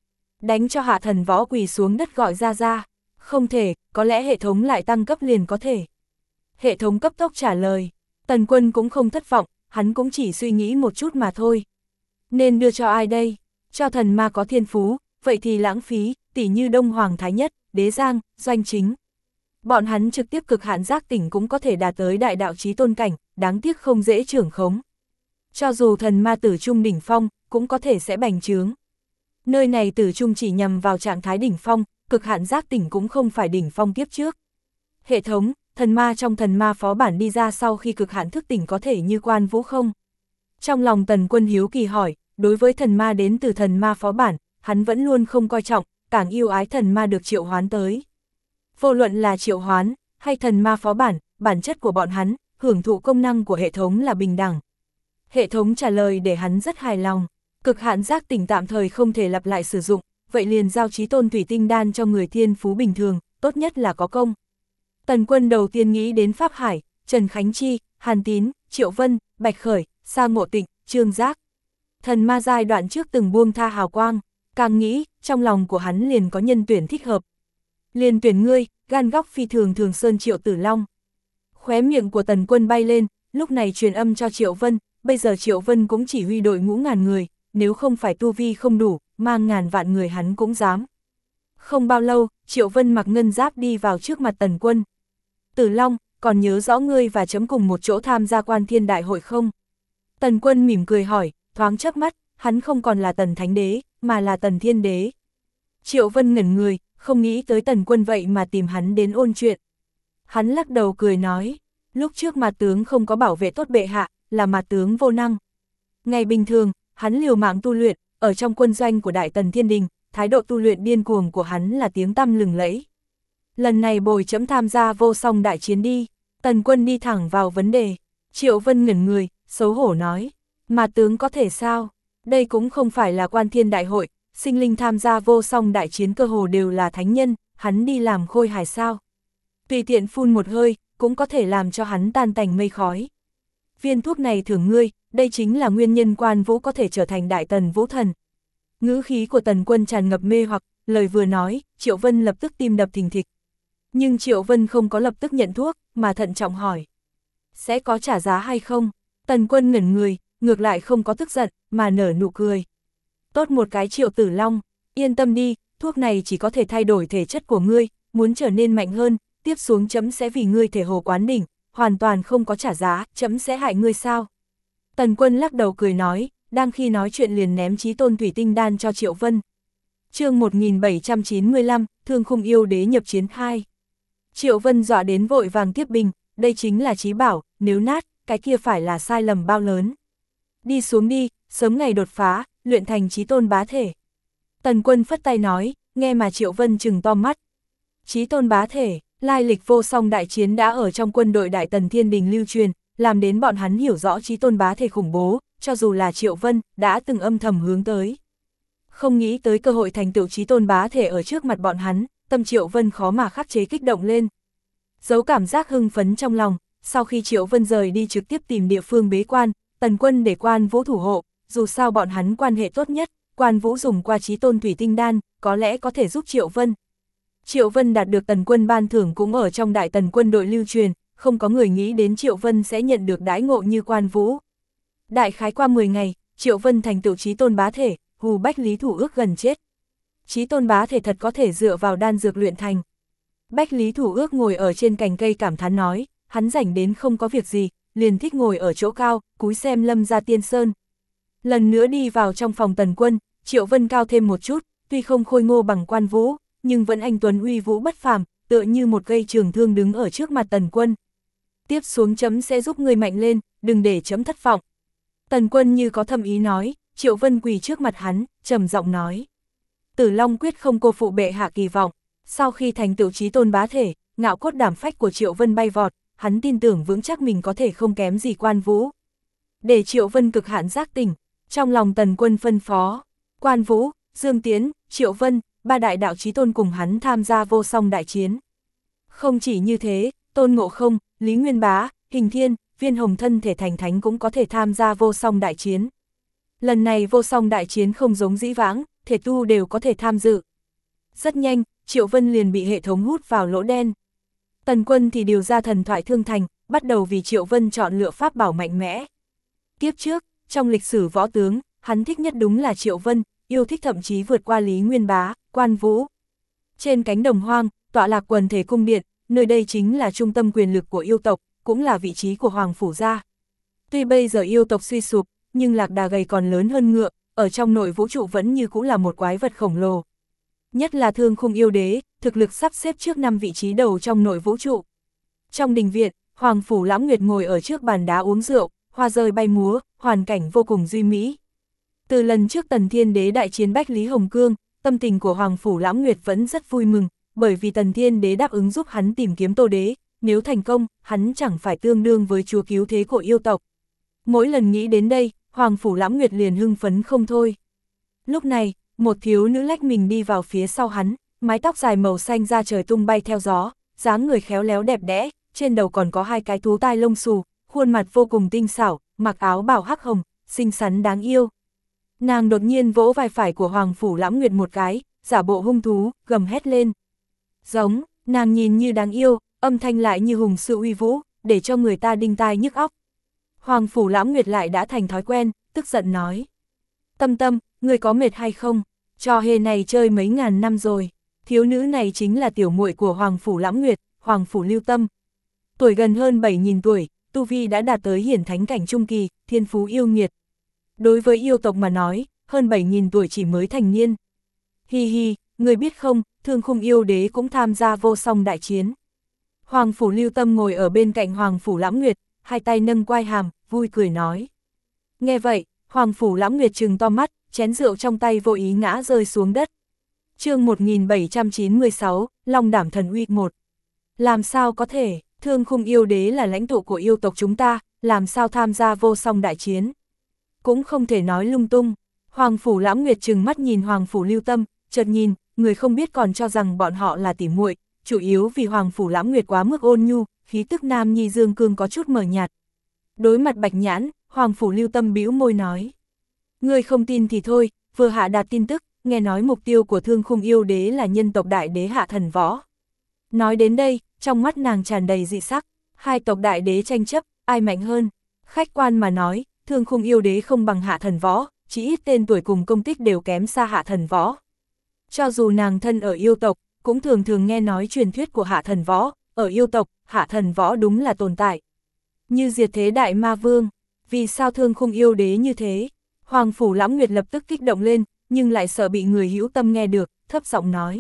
Đánh cho hạ thần võ quỳ xuống đất gọi ra. Không thể, có lẽ hệ thống lại tăng cấp liền có thể. Hệ thống cấp tốc trả lời. Tần Quân cũng không thất vọng, hắn cũng chỉ suy nghĩ một chút mà thôi. Nên đưa cho ai đây? Cho thần ma có thiên phú, vậy thì lãng phí, tỉ như Đông Hoàng Thái Nhất, Đế Giang, Doanh Chính. Bọn hắn trực tiếp cực hạn giác tỉnh cũng có thể đạt tới đại đạo chí tôn cảnh, đáng tiếc không dễ trưởng khống. Cho dù thần ma tử trung đỉnh phong, cũng có thể sẽ bành trướng. Nơi này tử trung chỉ nhằm vào trạng thái đỉnh phong, cực hạn giác tỉnh cũng không phải đỉnh phong tiếp trước. Hệ thống, thần ma trong thần ma phó bản đi ra sau khi cực hạn thức tỉnh có thể như Quan Vũ không? Trong lòng Tần Quân hiếu kỳ hỏi, đối với thần ma đến từ thần ma phó bản, hắn vẫn luôn không coi trọng, càng yêu ái thần ma được triệu hoán tới. Vô luận là triệu hoán, hay thần ma phó bản, bản chất của bọn hắn, hưởng thụ công năng của hệ thống là bình đẳng. Hệ thống trả lời để hắn rất hài lòng, cực hạn giác tỉnh tạm thời không thể lặp lại sử dụng, vậy liền giao chí tôn thủy tinh đan cho người thiên phú bình thường, tốt nhất là có công. Tần Quân đầu tiên nghĩ đến Pháp Hải, Trần Khánh Chi, Hàn Tín, Triệu Vân, Bạch Khởi, Sa Ngộ Tịnh, Trương Giác. Thần ma giai đoạn trước từng buông tha hào quang, càng nghĩ, trong lòng của hắn liền có nhân tuyển thích hợp. Liền tuyển ngươi, gan góc phi thường Thường Sơn Triệu Tử Long. Khóe miệng của Tần Quân bay lên, lúc này truyền âm cho Triệu Vân, bây giờ Triệu Vân cũng chỉ huy đội ngũ ngàn người, nếu không phải tu vi không đủ, mang ngàn vạn người hắn cũng dám. Không bao lâu, Triệu Vân mặc ngân giáp đi vào trước mặt Tần Quân. Tử Long, còn nhớ rõ ngươi và chấm cùng một chỗ tham gia Quan Thiên Đại hội không? Tần Quân mỉm cười hỏi, thoáng chớp mắt, hắn không còn là Tần Thánh Đế, mà là Tần Thiên Đế. Triệu Vân ngẩn người, không nghĩ tới Tần Quân vậy mà tìm hắn đến ôn chuyện. Hắn lắc đầu cười nói, lúc trước Mạt tướng không có bảo vệ tốt bệ hạ, là Mạt tướng vô năng. Ngày bình thường, hắn liều mạng tu luyện, ở trong quân doanh của Đại Tần Thiên Đình, thái độ tu luyện điên cuồng của hắn là tiếng tăm lừng lẫy. Lần này bồi chấm tham gia vô song đại chiến đi. Tần Quân đi thẳng vào vấn đề. Triệu Vân ngẩn người, xấu hổ nói, Mạt tướng có thể sao? Đây cũng không phải là Quan Thiên Đại hội, sinh linh tham gia vô song đại chiến cơ hồ đều là thánh nhân, hắn đi làm khôi hài sao? Tùy tiện phun một hơi, cũng có thể làm cho hắn tan tành mây khói. Viên thuốc này thưởng ngươi, đây chính là nguyên nhân Quan Vũ có thể trở thành Đại Tần Vũ Thần. Ngữ khí của Tần Quân tràn ngập mê hoặc, lời vừa nói, Triệu Vân lập tức tim đập thình thịch. Nhưng Triệu Vân không có lập tức nhận thuốc, mà thận trọng hỏi. Sẽ có trả giá hay không? Tần Quân ngẩn người, ngược lại không có tức giận, mà nở nụ cười. Tốt một cái Triệu Tử Long, yên tâm đi, thuốc này chỉ có thể thay đổi thể chất của ngươi, muốn trở nên mạnh hơn, tiếp xuống chấm sẽ vì ngươi thể hồ quán đỉnh, hoàn toàn không có trả giá, chấm sẽ hại ngươi sao? Tần Quân lắc đầu cười nói, đang khi nói chuyện liền ném chí tôn thủy tinh đan cho Triệu Vân. Chương 1795, Thương Khung Yêu Đế nhập chiến 2. Triệu Vân dọa đến vội vàng tiếp bình, đây chính là chí bảo, nếu nát, cái kia phải là sai lầm bao lớn. Đi xuống đi, sớm ngày đột phá, luyện thành chí tôn bá thể. Tần Quân phất tay nói, nghe mà Triệu Vân trừng to mắt. Chí tôn bá thể, lai lịch vô song đại chiến đã ở trong quân đội Đại Tần Thiên Đình lưu truyền, làm đến bọn hắn hiểu rõ chí tôn bá thể khủng bố, cho dù là Triệu Vân, đã từng âm thầm hướng tới. Không nghĩ tới cơ hội thành tựu chí tôn bá thể ở trước mặt bọn hắn, tâm Triệu Vân khó mà khắc chế kích động lên. Giấu cảm giác hưng phấn trong lòng, sau khi Triệu Vân rời đi trực tiếp tìm địa phương bế quan, Tần Quân để Quan Vũ thủ hộ, dù sao bọn hắn quan hệ tốt nhất, Quan Vũ dùng qua chí tôn thủy tinh đan, có lẽ có thể giúp Triệu Vân. Triệu Vân đạt được Tần Quân ban thưởng cũng ở trong Đại Tần quân đội lưu truyền, không có người nghĩ đến Triệu Vân sẽ nhận được đãi ngộ như Quan Vũ. Đại khái qua 10 ngày, Triệu Vân thành tựu chí tôn bá thể, hù Bách Lý Thủ Ước gần chết. Chí tôn bá thể thật có thể dựa vào đan dược luyện thành. Bách Lý Thủ Ước ngồi ở trên cành cây cảm thán nói, hắn rảnh đến không có việc gì, liền thích ngồi ở chỗ cao, cúi xem Lâm Gia Tiên Sơn. Lần nữa đi vào trong phòng Tần Quân, Triệu Vân cao thêm một chút, tuy không khôi ngô bằng Quan Vũ, nhưng vẫn anh tuấn uy vũ bất phàm, tựa như một cây trường thương đứng ở trước mặt Tần Quân. Tiếp xuống chấm sẽ giúp người mạnh lên, đừng để chấm thất vọng. Tần Quân như có thâm ý nói, Triệu Vân quỳ trước mặt hắn, trầm giọng nói. Tử Long quyết không cô phụ bệ hạ kỳ vọng, sau khi thành tựu chí tôn bá thể, ngạo cốt đảm phách của Triệu Vân bay vọt, hắn tin tưởng vững chắc mình có thể không kém gì Quan Vũ. Để Triệu Vân cực hạn giác tỉnh, trong lòng Tần Quân phân phó, Quan Vũ, Dương Tiến, Triệu Vân, ba đại đạo chí tôn cùng hắn tham gia vô song đại chiến. Không chỉ như thế, Tôn Ngộ Không, Lý Nguyên Bá, Hình Thiên, Viên Hồng thân thể thành thánh cũng có thể tham gia vô song đại chiến. Lần này vô song đại chiến không giống dĩ vãng, thể tu đều có thể tham dự. Rất nhanh, Triệu Vân liền bị hệ thống hút vào lỗ đen. Tần Quân thì điều ra thần thoại thương thành, bắt đầu vì Triệu Vân chọn lựa pháp bảo mạnh mẽ. Tiếp trước, trong lịch sử võ tướng, hắn thích nhất đúng là Triệu Vân, yêu thích thậm chí vượt qua Lý Nguyên Bá, Quan Vũ. Trên cánh đồng hoang, tọa lạc quần thể cung điện, nơi đây chính là trung tâm quyền lực của yêu tộc, cũng là vị trí của Hoàng Phủ gia. Tuy bây giờ yêu tộc suy sụp, nhưng lạc đà gầy còn lớn hơn ngựa, ở trong nội vũ trụ vẫn như cũng là một quái vật khổng lồ. Nhất là Thương Khung yêu đế, thực lực sắp xếp trước 5 vị trí đầu trong nội vũ trụ. Trong đình viện, Hoàng Phủ Lãm Nguyệt ngồi ở trước bàn đá uống rượu, hoa rơi bay múa, hoàn cảnh vô cùng duy mỹ. Từ lần trước Tần Thiên Đế đại chiến Bách Lý Hồng Cương, tâm tình của Hoàng Phủ Lãm Nguyệt vẫn rất vui mừng, bởi vì Tần Thiên Đế đáp ứng giúp hắn tìm kiếm Tô Đế, nếu thành công, hắn chẳng phải tương đương với chúa cứu thế của yêu tộc. Mỗi lần nghĩ đến đây, Hoàng Phủ Lãm Nguyệt liền hưng phấn không thôi. Lúc này, một thiếu nữ lách mình đi vào phía sau hắn, mái tóc dài màu xanh da trời tung bay theo gió, dáng người khéo léo đẹp đẽ, trên đầu còn có 2 cái thú tai lông xù, khuôn mặt vô cùng tinh xảo, mặc áo bào hắc hồng, xinh xắn đáng yêu. Nàng đột nhiên vỗ vai phải của Hoàng Phủ Lãm Nguyệt một cái, giả bộ hung thú, gầm hét lên. Giống, nàng nhìn như đáng yêu, âm thanh lại như hùng sự uy vũ, để cho người ta đinh tai nhức óc. Hoàng Phủ Lãm Nguyệt lại đã thành thói quen, tức giận nói. Tâm Tâm, người có mệt hay không? Trò hề này chơi mấy ngàn năm rồi. Thiếu nữ này chính là tiểu muội của Hoàng Phủ Lãm Nguyệt, Hoàng Phủ Lưu Tâm. Tuổi gần hơn 7.000 tuổi, tu vi đã đạt tới hiển thánh cảnh trung kỳ, thiên phú yêu nghiệt. Đối với yêu tộc mà nói, hơn 7.000 tuổi chỉ mới thành niên. Hi hi, người biết không, Thương Khung yêu đế cũng tham gia vô song đại chiến. Hoàng Phủ Lưu Tâm ngồi ở bên cạnh Hoàng Phủ Lãm Nguyệt, 2 tay nâng quai hàm, vui cười nói. Nghe vậy, Hoàng Phủ Lãm Nguyệt trừng to mắt, chén rượu trong tay vô ý ngã rơi xuống đất. Chương 1796, Long Đảm Thần Uy 1. Làm sao có thể, Thương Khung yêu đế là lãnh tụ của yêu tộc chúng ta, làm sao tham gia vô song đại chiến? Cũng không thể nói lung tung. Hoàng Phủ Lãm Nguyệt trừng mắt nhìn Hoàng Phủ Lưu Tâm, chợt nhìn, người không biết còn cho rằng bọn họ là tỉ muội, chủ yếu vì Hoàng Phủ Lãm Nguyệt quá mức ôn nhu, khí tức nam nhi dương cương có chút mờ nhạt. Đối mặt Bạch Nhãn, Hoàng Phủ Lưu Tâm bĩu môi nói. Người không tin thì thôi, vừa hạ đạt tin tức, nghe nói mục tiêu của Thương Khung yêu đế là nhân tộc đại đế Hạ Thần Võ. Nói đến đây, trong mắt nàng tràn đầy dị sắc, 2 tộc đại đế tranh chấp, ai mạnh hơn? Khách quan mà nói, Thương Khung yêu đế không bằng Hạ Thần Võ, chỉ ít tên tuổi cùng công tích đều kém xa Hạ Thần Võ. Cho dù nàng thân ở yêu tộc, cũng thường thường nghe nói truyền thuyết của Hạ Thần Võ, ở yêu tộc, Hạ Thần Võ đúng là tồn tại. Như diệt thế đại ma vương, vì sao Thương Khung yêu đế như thế? Hoàng Phủ Lãm Nguyệt lập tức kích động lên, nhưng lại sợ bị người hữu tâm nghe được, thấp giọng nói.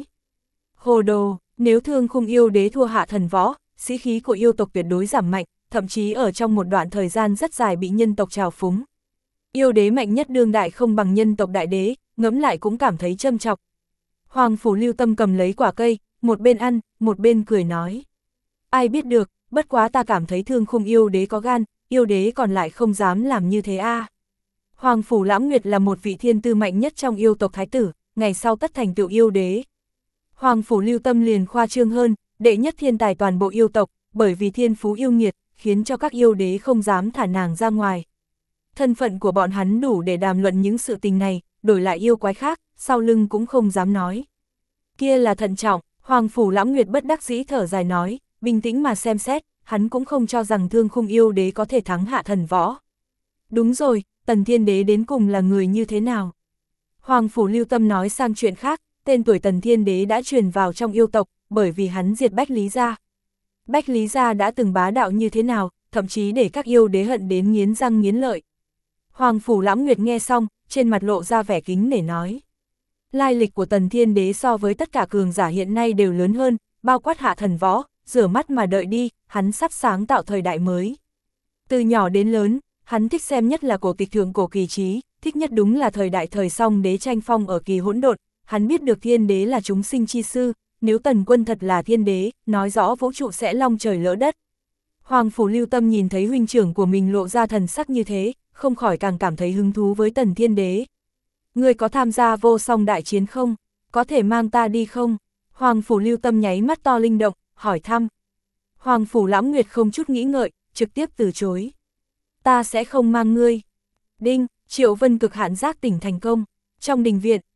Hồ đồ, nếu Thương Khung yêu đế thua Hạ Thần Võ, sĩ khí của yêu tộc tuyệt đối giảm mạnh, thậm chí ở trong một đoạn thời gian rất dài bị nhân tộc trào phúng. Yêu đế mạnh nhất đương đại không bằng nhân tộc đại đế, ngẫm lại cũng cảm thấy châm chọc. Hoàng Phủ Lưu Tâm cầm lấy quả cây, một bên ăn, một bên cười nói. Ai biết được, bất quá ta cảm thấy Thương Khung yêu đế có gan, yêu đế còn lại không dám làm như thế a. Hoàng Phủ Lãm Nguyệt là một vị thiên tư mạnh nhất trong yêu tộc thái tử, ngày sau tất thành tựu yêu đế. Hoàng Phủ Lưu Tâm liền khoa trương hơn, đệ nhất thiên tài toàn bộ yêu tộc, bởi vì thiên phú yêu nghiệt, khiến cho các yêu đế không dám thả nàng ra ngoài. Thân phận của bọn hắn đủ để đàm luận những sự tình này, đổi lại yêu quái khác, sau lưng cũng không dám nói. Kia là thận trọng, Hoàng Phủ Lãm Nguyệt bất đắc dĩ thở dài nói, bình tĩnh mà xem xét, hắn cũng không cho rằng Thương Khung yêu đế có thể thắng Hạ Thần Võ. Đúng rồi, Tần Thiên Đế đến cùng là người như thế nào? Hoàng Phủ Lưu Tâm nói sang chuyện khác, tên tuổi Tần Thiên Đế đã truyền vào trong yêu tộc, bởi vì hắn diệt Bách Lý gia. Bách Lý gia đã từng bá đạo như thế nào, thậm chí để các yêu đế hận đến nghiến răng nghiến lợi. Hoàng Phủ Lãm Nguyệt nghe xong, trên mặt lộ ra vẻ kính nể nói. Lai lịch của Tần Thiên Đế so với tất cả cường giả hiện nay đều lớn hơn, bao quát Hạ Thần Võ, rửa mắt mà đợi đi, hắn sắp sáng tạo thời đại mới. Từ nhỏ đến lớn, hắn thích xem nhất là cổ tịch thượng cổ kỳ trí, thích nhất đúng là thời đại thời Song Đế tranh phong ở kỳ hỗn độn, hắn biết được Thiên Đế là chúng sinh chi sư, nếu Tần Quân thật là Thiên Đế, nói rõ vũ trụ sẽ long trời lỡ đất. Hoàng Phủ Lưu Tâm nhìn thấy huynh trưởng của mình lộ ra thần sắc như thế, không khỏi càng cảm thấy hứng thú với Tần Thiên Đế. Ngươi có tham gia vô song đại chiến không? Có thể mang ta đi không? Hoàng Phủ Lưu Tâm nháy mắt to linh động, hỏi thăm. Hoàng Phủ Lãm Nguyệt không chút nghĩ ngợi, trực tiếp từ chối. Ta sẽ không mang ngươi. Đinh, Triệu Vân cực hạn giác tỉnh thành công. Trong đình viện,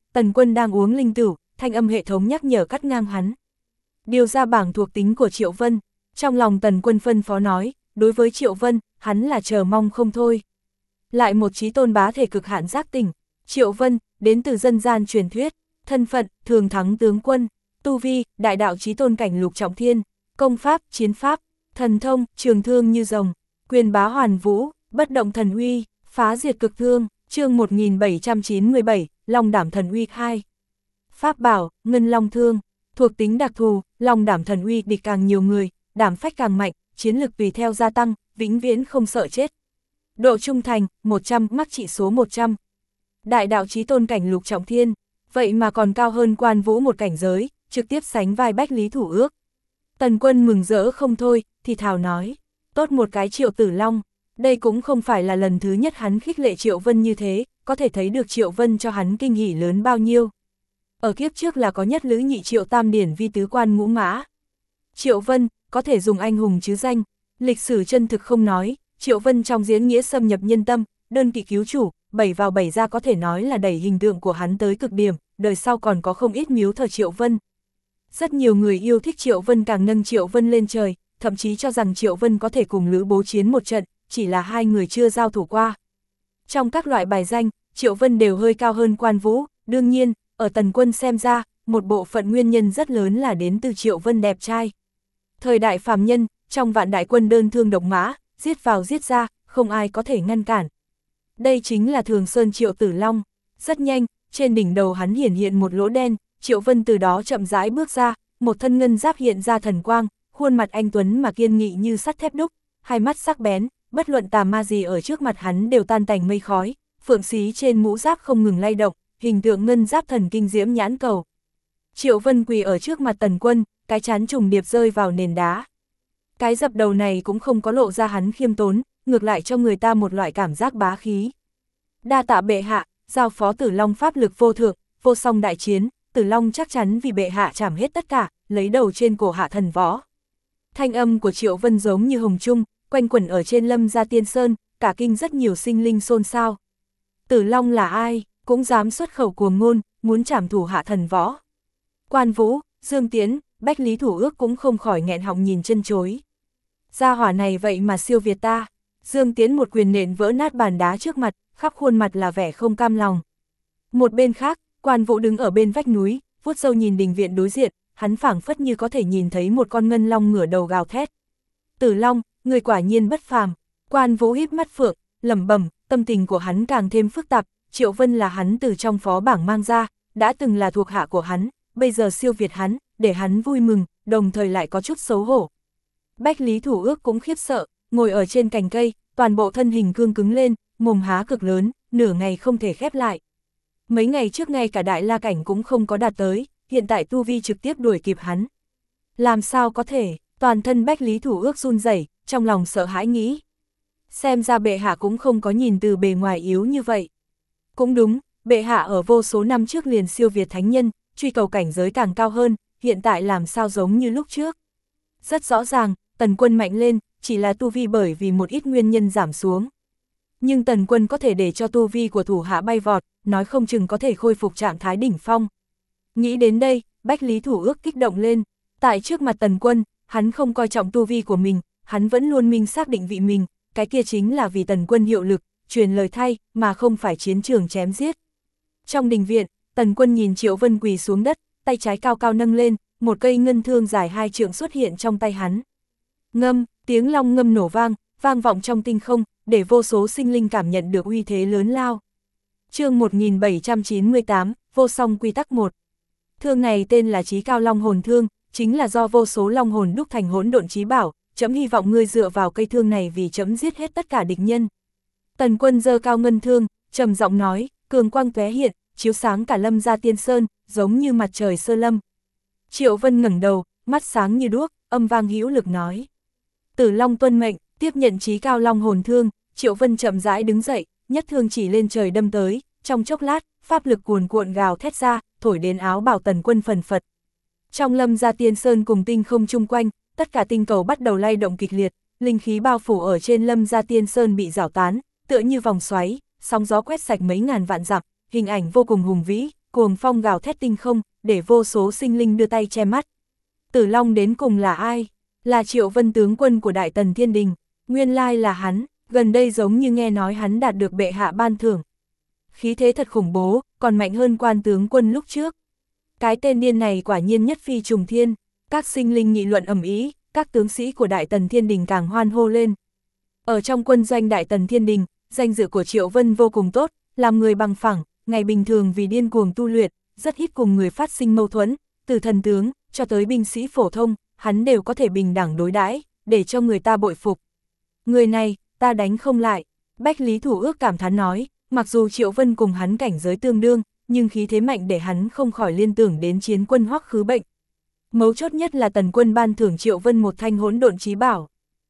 Tần Quân đang uống linh tửu, thanh âm hệ thống nhắc nhở cắt ngang hắn. Điều ra bảng thuộc tính của Triệu Vân, trong lòng Tần Quân phân phó nói, đối với Triệu Vân, hắn là chờ mong không thôi. Lại một chí tôn bá thể cực hạn giác tỉnh, Triệu Vân, đến từ dân gian truyền thuyết, thân phận, thường thắng tướng quân, tu vi, đại đạo chí tôn cảnh lục trọng thiên, công pháp, chiến pháp, thần thông, trường thương như rồng, quyền bá hoàn vũ, bất động thần uy, phá diệt cực thương, chương 1797, Long Đảm Thần Uy 2. Pháp bảo, Ngân Long Thương, thuộc tính đặc thù, Long Đảm Thần Uy địch càng nhiều người, đảm phách càng mạnh, chiến lực tùy theo gia tăng, vĩnh viễn không sợ chết. Độ trung thành, 100, mắc trị số 100. Đại đạo chí tôn cảnh lục trọng thiên, vậy mà còn cao hơn Quan Vũ một cảnh giới, trực tiếp sánh vai Bách Lý Thủ Ước. Tần Quân mừng rỡ không thôi, thì thào nói, tốt một cái Triệu Tử Long, đây cũng không phải là lần thứ nhất hắn khích lệ Triệu Vân như thế, có thể thấy được Triệu Vân cho hắn kinh hỉ lớn bao nhiêu. Ở kiếp trước là có nhất lữ nhị Triệu tam điển vi tứ quan ngũ mã. Triệu Vân, có thể dùng anh hùng chứ danh, lịch sử chân thực không nói, Triệu Vân trong diễn nghĩa xâm nhập nhân tâm, đơn kỵ cứu chủ, 7 vào 7 ra có thể nói là đẩy hình tượng của hắn tới cực điểm, đời sau còn có không ít miếu thờ Triệu Vân. Rất nhiều người yêu thích Triệu Vân càng nâng Triệu Vân lên trời, thậm chí cho rằng Triệu Vân có thể cùng Lữ Bố chiến một trận, chỉ là hai người chưa giao thủ qua. Trong các loại bài danh, Triệu Vân đều hơi cao hơn Quan Vũ, đương nhiên, ở Tần Quân xem ra, một bộ phận nguyên nhân rất lớn là đến từ Triệu Vân đẹp trai. Thời đại phàm nhân, trong vạn đại quân đơn thương độc mã, giết vào giết ra, không ai có thể ngăn cản. Đây chính là Thường Sơn Triệu Tử Long. Rất nhanh, trên đỉnh đầu hắn hiển hiện một lỗ đen, Triệu Vân từ đó chậm rãi bước ra, một thân ngân giáp hiện ra thần quang, khuôn mặt anh tuấn mà kiên nghị như sắt thép đúc, hai mắt sắc bén, bất luận tà ma gì ở trước mặt hắn đều tan tành mây khói, phượng xí trên mũ giáp không ngừng lay động, hình tượng ngân giáp thần kinh diễm nhãn cầu. Triệu Vân quỳ ở trước mặt Tần Quân, cái trán trùng điệp rơi vào nền đá. Cái dập đầu này cũng không có lộ ra hắn khiêm tốn, ngược lại cho người ta một loại cảm giác bá khí. Đa tạ bệ hạ, giao phó Tử Long pháp lực vô thượng, vô song đại chiến, Tử Long chắc chắn vì bệ hạ trảm hết tất cả, lấy đầu trên cổ hạ thần võ. Thanh âm của Triệu Vân giống như hồng trung, quanh quẩn ở trên Lâm Gia Tiên Sơn, cả kinh rất nhiều sinh linh xôn xao. Tử Long là ai, cũng dám xuất khẩu cuồng ngôn, muốn trảm thủ hạ thần võ. Quan Vũ, Dương Tiến, Bách Lý Thủ Ước cũng không khỏi nghẹn họng nhìn chân chối. Gia hỏa này vậy mà siêu việt ta. Dương Tiến một quyền nện vỡ nát bàn đá trước mặt, khắp khuôn mặt là vẻ không cam lòng. Một bên khác, Quan Vũ đứng ở bên vách núi, vuốt râu nhìn đình viện đối diện, hắn phảng phất như có thể nhìn thấy một con ngân long ngửa đầu gào thét. Tử Long, người quả nhiên bất phàm. Quan Vũ híp mắt phượng, lẩm bẩm, tâm tình của hắn càng thêm phức tạp. Triệu Vân là hắn từ trong phó bảng mang ra, đã từng là thuộc hạ của hắn, bây giờ siêu việt hắn, để hắn vui mừng, đồng thời lại có chút xấu hổ. Bách Lý Thủ Ước cũng khiếp sợ, ngồi ở trên cành cây, toàn bộ thân hình cương cứng lên, mồm há cực lớn, nửa ngày không thể khép lại. Mấy ngày trước ngay cả đại la cảnh cũng không có đạt tới, hiện tại tu vi trực tiếp đuổi kịp hắn. Làm sao có thể, toàn thân Bách Lý Thủ Ước run rẩy, trong lòng sợ hãi nghĩ. Xem ra bệ hạ cũng không có nhìn từ bề ngoài yếu như vậy. Cũng đúng, bệ hạ ở vô số năm trước liền siêu việt thánh nhân, truy cầu cảnh giới càng cao hơn, hiện tại làm sao giống như lúc trước. Rất rõ ràng, Tần Quân mạnh lên, chỉ là tu vi bởi vì một ít nguyên nhân giảm xuống. Nhưng Tần Quân có thể để cho tu vi của thủ hạ bay vọt, nói không chừng có thể khôi phục trạng thái đỉnh phong. Nghĩ đến đây, Bách Lý Thủ Ước kích động lên, tại trước mặt Tần Quân, hắn không coi trọng tu vi của mình, hắn vẫn luôn minh xác định vị mình, cái kia chính là vì Tần Quân hiệu lực, truyền lời thay, mà không phải chiến trường chém giết. Trong đình viện, Tần Quân nhìn Triệu Vân quỳ xuống đất, tay trái cao cao nâng lên, một cây ngân thương dài 2 trượng xuất hiện trong tay hắn. Ngâm, tiếng long ngâm nổ vang, vang vọng trong tinh không, để vô số sinh linh cảm nhận được uy thế lớn lao. Chương 1798, vô song quy tắc 1. Thương này tên là Chí Cao Long Hồn Thương, chính là do vô số long hồn đúc thành hỗn độn chí bảo, trẫm hy vọng ngươi dựa vào cây thương này vì trẫm giết hết tất cả địch nhân. Tần Quân giơ cao ngân thương, trầm giọng nói, cường quang tóe hiện, chiếu sáng cả Lâm Gia Tiên Sơn, giống như mặt trời sơ lâm. Triệu Vân ngẩng đầu, mắt sáng như đuốc, âm vang hữu lực nói. Tử Long tuân mệnh, tiếp nhận Chí Cao Long Hồn Thương, Triệu Vân chậm rãi đứng dậy, nhất thương chỉ lên trời đâm tới, trong chốc lát, pháp lực cuồn cuộn gào thét ra, thổi đến áo bào Tần Quân phần phật. Trong Lâm Gia Tiên Sơn cùng tinh không chung quanh, tất cả tinh cầu bắt đầu lay động kịch liệt, linh khí bao phủ ở trên Lâm Gia Tiên Sơn bị rào tán, tựa như vòng xoáy, sóng gió quét sạch mấy ngàn vạn dặm, hình ảnh vô cùng hùng vĩ, cuồng phong gào thét tinh không, để vô số sinh linh đưa tay che mắt. Tử Long đến cùng là ai? Là Triệu Vân tướng quân của Đại Tần Thiên Đình, nguyên lai là hắn, gần đây giống như nghe nói hắn đạt được bệ hạ ban thưởng. Khí thế thật khủng bố, còn mạnh hơn Quan tướng quân lúc trước. Cái tên điên này quả nhiên nhất phi trùng thiên, các sinh linh nghị luận ầm ĩ, các tướng sĩ của Đại Tần Thiên Đình càng hoan hô lên. Ở trong quân doanh Đại Tần Thiên Đình, danh dự của Triệu Vân vô cùng tốt, làm người bằng phẳng, ngày bình thường vì điên cuồng tu luyện, rất ít cùng người phát sinh mâu thuẫn, từ thần tướng cho tới binh sĩ phổ thông, hắn đều có thể bình đẳng đối đãi, để cho người ta bội phục. Người này, ta đánh không lại, Bách Lý Thủ Ước cảm thán nói, mặc dù Triệu Vân cùng hắn cảnh giới tương đương, nhưng khí thế mạnh để hắn không khỏi liên tưởng đến chiến quân Hoắc Khứ Bệnh. Mấu chốt nhất là Tần quân ban thưởng Triệu Vân một thanh hỗn độn chí bảo.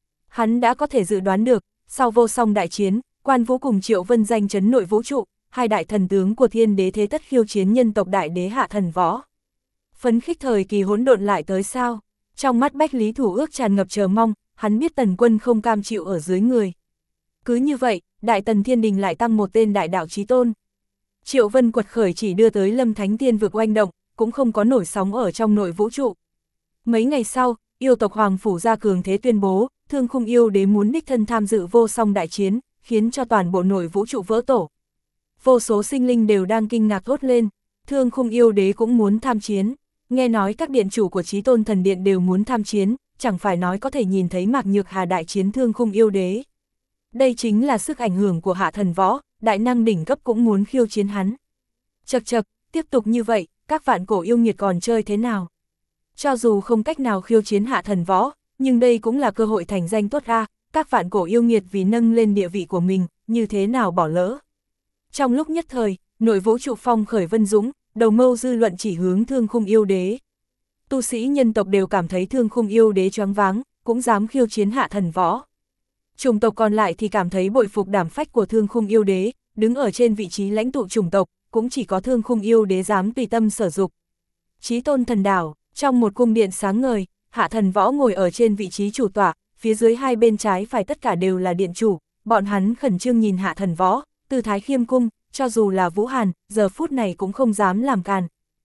Hắn đã có thể dự đoán được, sau vô song đại chiến, Quan Vũ cùng Triệu Vân danh chấn nội vũ trụ, hai đại thần tướng của Thiên Đế thế tất khiêu chiến nhân tộc đại đế Hạ Thần Võ. Phấn khích thời kỳ hỗn độn lại tới sao? Trong mắt Bách Lý Thủ Ước tràn ngập chờ mong, hắn biết Tần quân không cam chịu ở dưới người. Cứ như vậy, Đại Tần Thiên Đình lại tăng một tên đại đạo chí tôn. Triệu Vân quật khởi chỉ đưa tới Lâm Thánh Tiên vực oanh động, cũng không có nổi sóng ở trong nội vũ trụ. Mấy ngày sau, yêu tộc Hoàng Phủ ra cường thế tuyên bố, Thương Khung Yêu Đế muốn đích thân tham dự vô song đại chiến, khiến cho toàn bộ nội vũ trụ vỡ tổ. Vô số sinh linh đều đang kinh ngạc thốt lên, Thương Khung Yêu Đế cũng muốn tham chiến, nghe nói các điện chủ của Chí Tôn Thần Điện đều muốn tham chiến, chẳng phải nói có thể nhìn thấy Mạc Nhược Hà đại chiến Thương Khung Yêu Đế. Đây chính là sức ảnh hưởng của Hạ Thần Võ, đại năng đỉnh cấp cũng muốn khiêu chiến hắn. Chậc chậc, tiếp tục như vậy, các vạn cổ yêu nghiệt còn chơi thế nào? Cho dù không cách nào khiêu chiến Hạ Thần Võ, nhưng đây cũng là cơ hội thành danh tốt ra, các vạn cổ yêu nghiệt vì nâng lên địa vị của mình, như thế nào bỏ lỡ. Trong lúc nhất thời, nội vũ trụ phong khởi vân dũng, đầu mâu dư luận chỉ hướng Thương Khung Yêu Đế. Tu sĩ nhân tộc đều cảm thấy Thương Khung Yêu Đế choáng váng, cũng dám khiêu chiến Hạ Thần Võ. Chủng tộc còn lại thì cảm thấy bội phục đảm phách của Thương Khung Yêu Đế, đứng ở trên vị trí lãnh tụ chủng tộc, cũng chỉ có Thương Khung Yêu Đế dám tùy tâm sở dục. Chí Tôn Thần Đảo, trong một cung điện sáng ngời, Hạ Thần Võ ngồi ở trên vị trí chủ tọa, phía dưới hai bên trái phải tất cả đều là điện chủ, bọn hắn khẩn trương nhìn Hạ Thần Võ, tư thái khiêm cung, cho dù là Vũ Hàn, giờ phút này cũng không dám làm càn.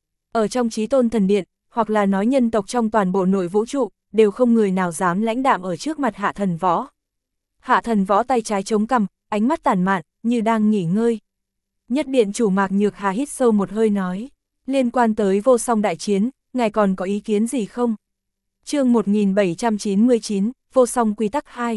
Ở trong Chí Tôn Thần Điện, hoặc là nói nhân tộc trong toàn bộ nội vũ trụ, đều không người nào dám lãnh đạm ở trước mặt Hạ Thần Võ. Hạ Thần Võ tay trái chống cằm, ánh mắt tản mạn, như đang nghỉ ngơi. Nhất điện chủ Mạc Nhược Hà hít sâu một hơi nói, liên quan tới vô song đại chiến, ngài còn có ý kiến gì không? Chương 1799, vô song quy tắc 2.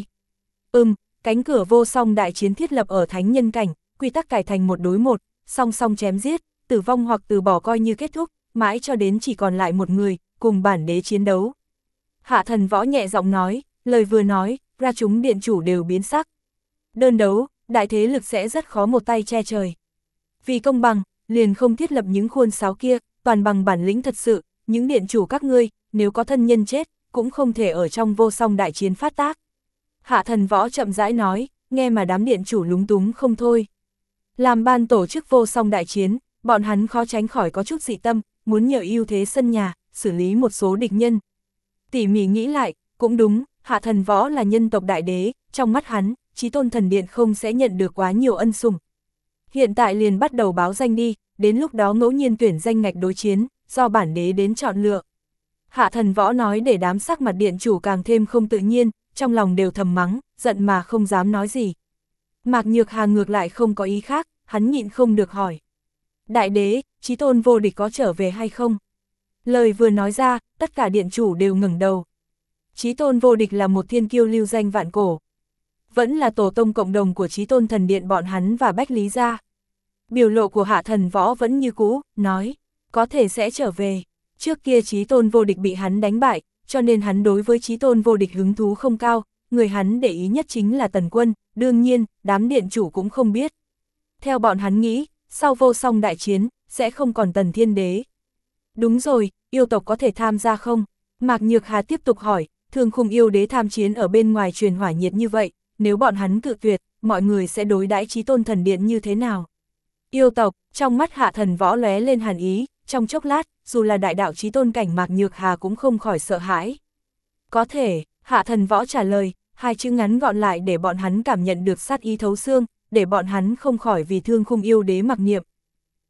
Cánh cửa vô song đại chiến thiết lập ở thánh nhân cảnh, quy tắc cải thành 1 đối 1, song song chém giết, tử vong hoặc từ bỏ coi như kết thúc, mãi cho đến chỉ còn lại một người, cùng bản đế chiến đấu. Hạ Thần Võ nhẹ giọng nói, lời vừa nói, ra chúng điện chủ đều biến sắc. Đơn đấu, đại thế lực sẽ rất khó một tay che trời. Vì công bằng, liền không thiết lập những khuôn sáo kia, toàn bằng bản lĩnh thật sự, những điện chủ các ngươi, nếu có thân nhân chết, cũng không thể ở trong vô song đại chiến phát tác. Hạ Thần Võ chậm rãi nói, nghe mà đám điện chủ lúng túng không thôi. Làm ban tổ chức vô song đại chiến, bọn hắn khó tránh khỏi có chút dị tâm, muốn nhờ ưu thế sân nhà, xử lý một số địch nhân. Tỉ mỉ nghĩ lại, cũng đúng, Hạ Thần Võ là nhân tộc đại đế, trong mắt hắn, Chí Tôn Thần Điện không sẽ nhận được quá nhiều ân sủng. Hiện tại liền bắt đầu báo danh đi, đến lúc đó ngẫu nhiên tuyển danh ngạch đối chiến, do bản đế đến chọn lựa. Hạ Thần Võ nói để đám sắc mặt điện chủ càng thêm không tự nhiên, trong lòng đều thầm mắng, giận mà không dám nói gì. Mạc Nhược Hà ngược lại không có ý khác, hắn nhịn không được hỏi. Đại đế, Chí Tôn vô địch có trở về hay không? Lời vừa nói ra, tất cả điện chủ đều ngẩng đầu. Chí Tôn vô địch là một thiên kiêu lưu danh vạn cổ. Vẫn là tổ tông cộng đồng của Chí Tôn Thần Điện bọn hắn và Bách Lý gia. Biểu lộ của Hạ Thần Võ vẫn như cũ, nói, có thể sẽ trở về. Trước kia Chí Tôn vô địch bị hắn đánh bại, cho nên hắn đối với Chí Tôn vô địch hứng thú không cao, người hắn để ý nhất chính là Tần Quân, đương nhiên, đám điện chủ cũng không biết. Theo bọn hắn nghĩ, sau vô song đại chiến, sẽ không còn Tần Thiên Đế. Đúng rồi, yêu tộc có thể tham gia không? Mạc Nhược Hà tiếp tục hỏi, Thương Khung Yêu Đế tham chiến ở bên ngoài truyền hỏa nhiệt như vậy, nếu bọn hắn cự tuyệt, mọi người sẽ đối đãi Chí Tôn Thần Điện như thế nào? Yêu tộc, trong mắt Hạ Thần Võ lóe lên hàn ý, trong chốc lát, dù là đại đạo Chí Tôn cảnh Mạc Nhược Hà cũng không khỏi sợ hãi. Có thể, Hạ Thần Võ trả lời, hai chữ ngắn gọn lại để bọn hắn cảm nhận được sát ý thấu xương, để bọn hắn không khỏi vì Thương Khung Yêu Đế mặc niệm.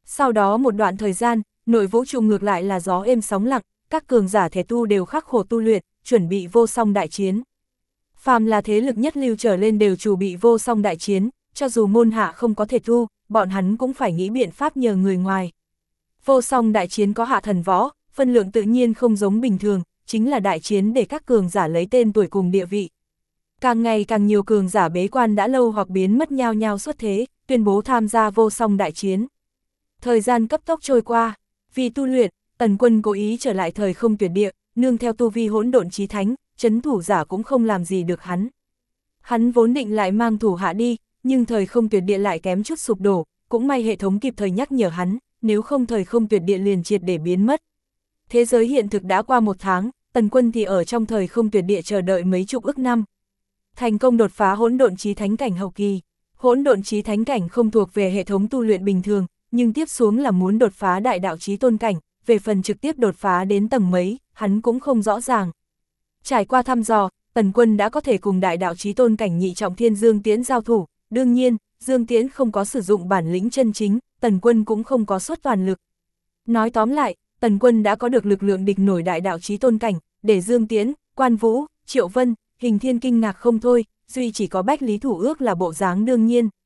Sau đó một đoạn thời gian, nội vũ trụ ngược lại là gió êm sóng lặng, các cường giả thể tu đều khắc khổ tu luyện, chuẩn bị vô song đại chiến. Phàm là thế lực nhất lưu trở lên đều chuẩn bị vô song đại chiến, cho dù môn hạ không có thể tu, bọn hắn cũng phải nghĩ biện pháp nhờ người ngoài. Vô song đại chiến có hạ thần võ, phân lượng tự nhiên không giống bình thường, chính là đại chiến để các cường giả lấy tên tuổi cùng địa vị. Càng ngày càng nhiều cường giả bế quan đã lâu hoặc biến mất nhao nhao xuất thế, tuyên bố tham gia vô song đại chiến. Thời gian cấp tốc trôi qua, vì tu luyện, Tần Quân cố ý trở lại thời không tuyệt địa, nương theo tu vi hỗn độn chí thánh, trấn thủ giả cũng không làm gì được hắn. Hắn vốn định lại mang thủ hạ đi, nhưng thời không tuyệt địa lại kém chút sụp đổ, cũng may hệ thống kịp thời nhắc nhở hắn, nếu không thời không tuyệt địa liền triệt để biến mất. Thế giới hiện thực đã qua 1 tháng, Tần Quân thì ở trong thời không tuyệt địa chờ đợi mấy chục ức năm. Thành công đột phá hỗn độn chí thánh cảnh hậu kỳ. Hỗn độn chí thánh cảnh không thuộc về hệ thống tu luyện bình thường, nhưng tiếp xuống là muốn đột phá đại đạo chí tôn cảnh, về phần trực tiếp đột phá đến tầng mấy, hắn cũng không rõ ràng. Trải qua thăm dò, Tần Quân đã có thể cùng đại đạo chí tôn cảnh nhị trọng thiên Dương Tiễn giao thủ, đương nhiên, Dương Tiễn không có sử dụng bản lĩnh chân chính, Tần Quân cũng không có xuất toàn lực. Nói tóm lại, Tần Quân đã có được lực lượng địch nổi đại đạo chí tôn cảnh, để Dương Tiễn, Quan Vũ, Triệu Vân, Hình Thiên kinh ngạc không thôi, duy chỉ có Bách Lý Thủ Ước là bộ dáng đương nhiên.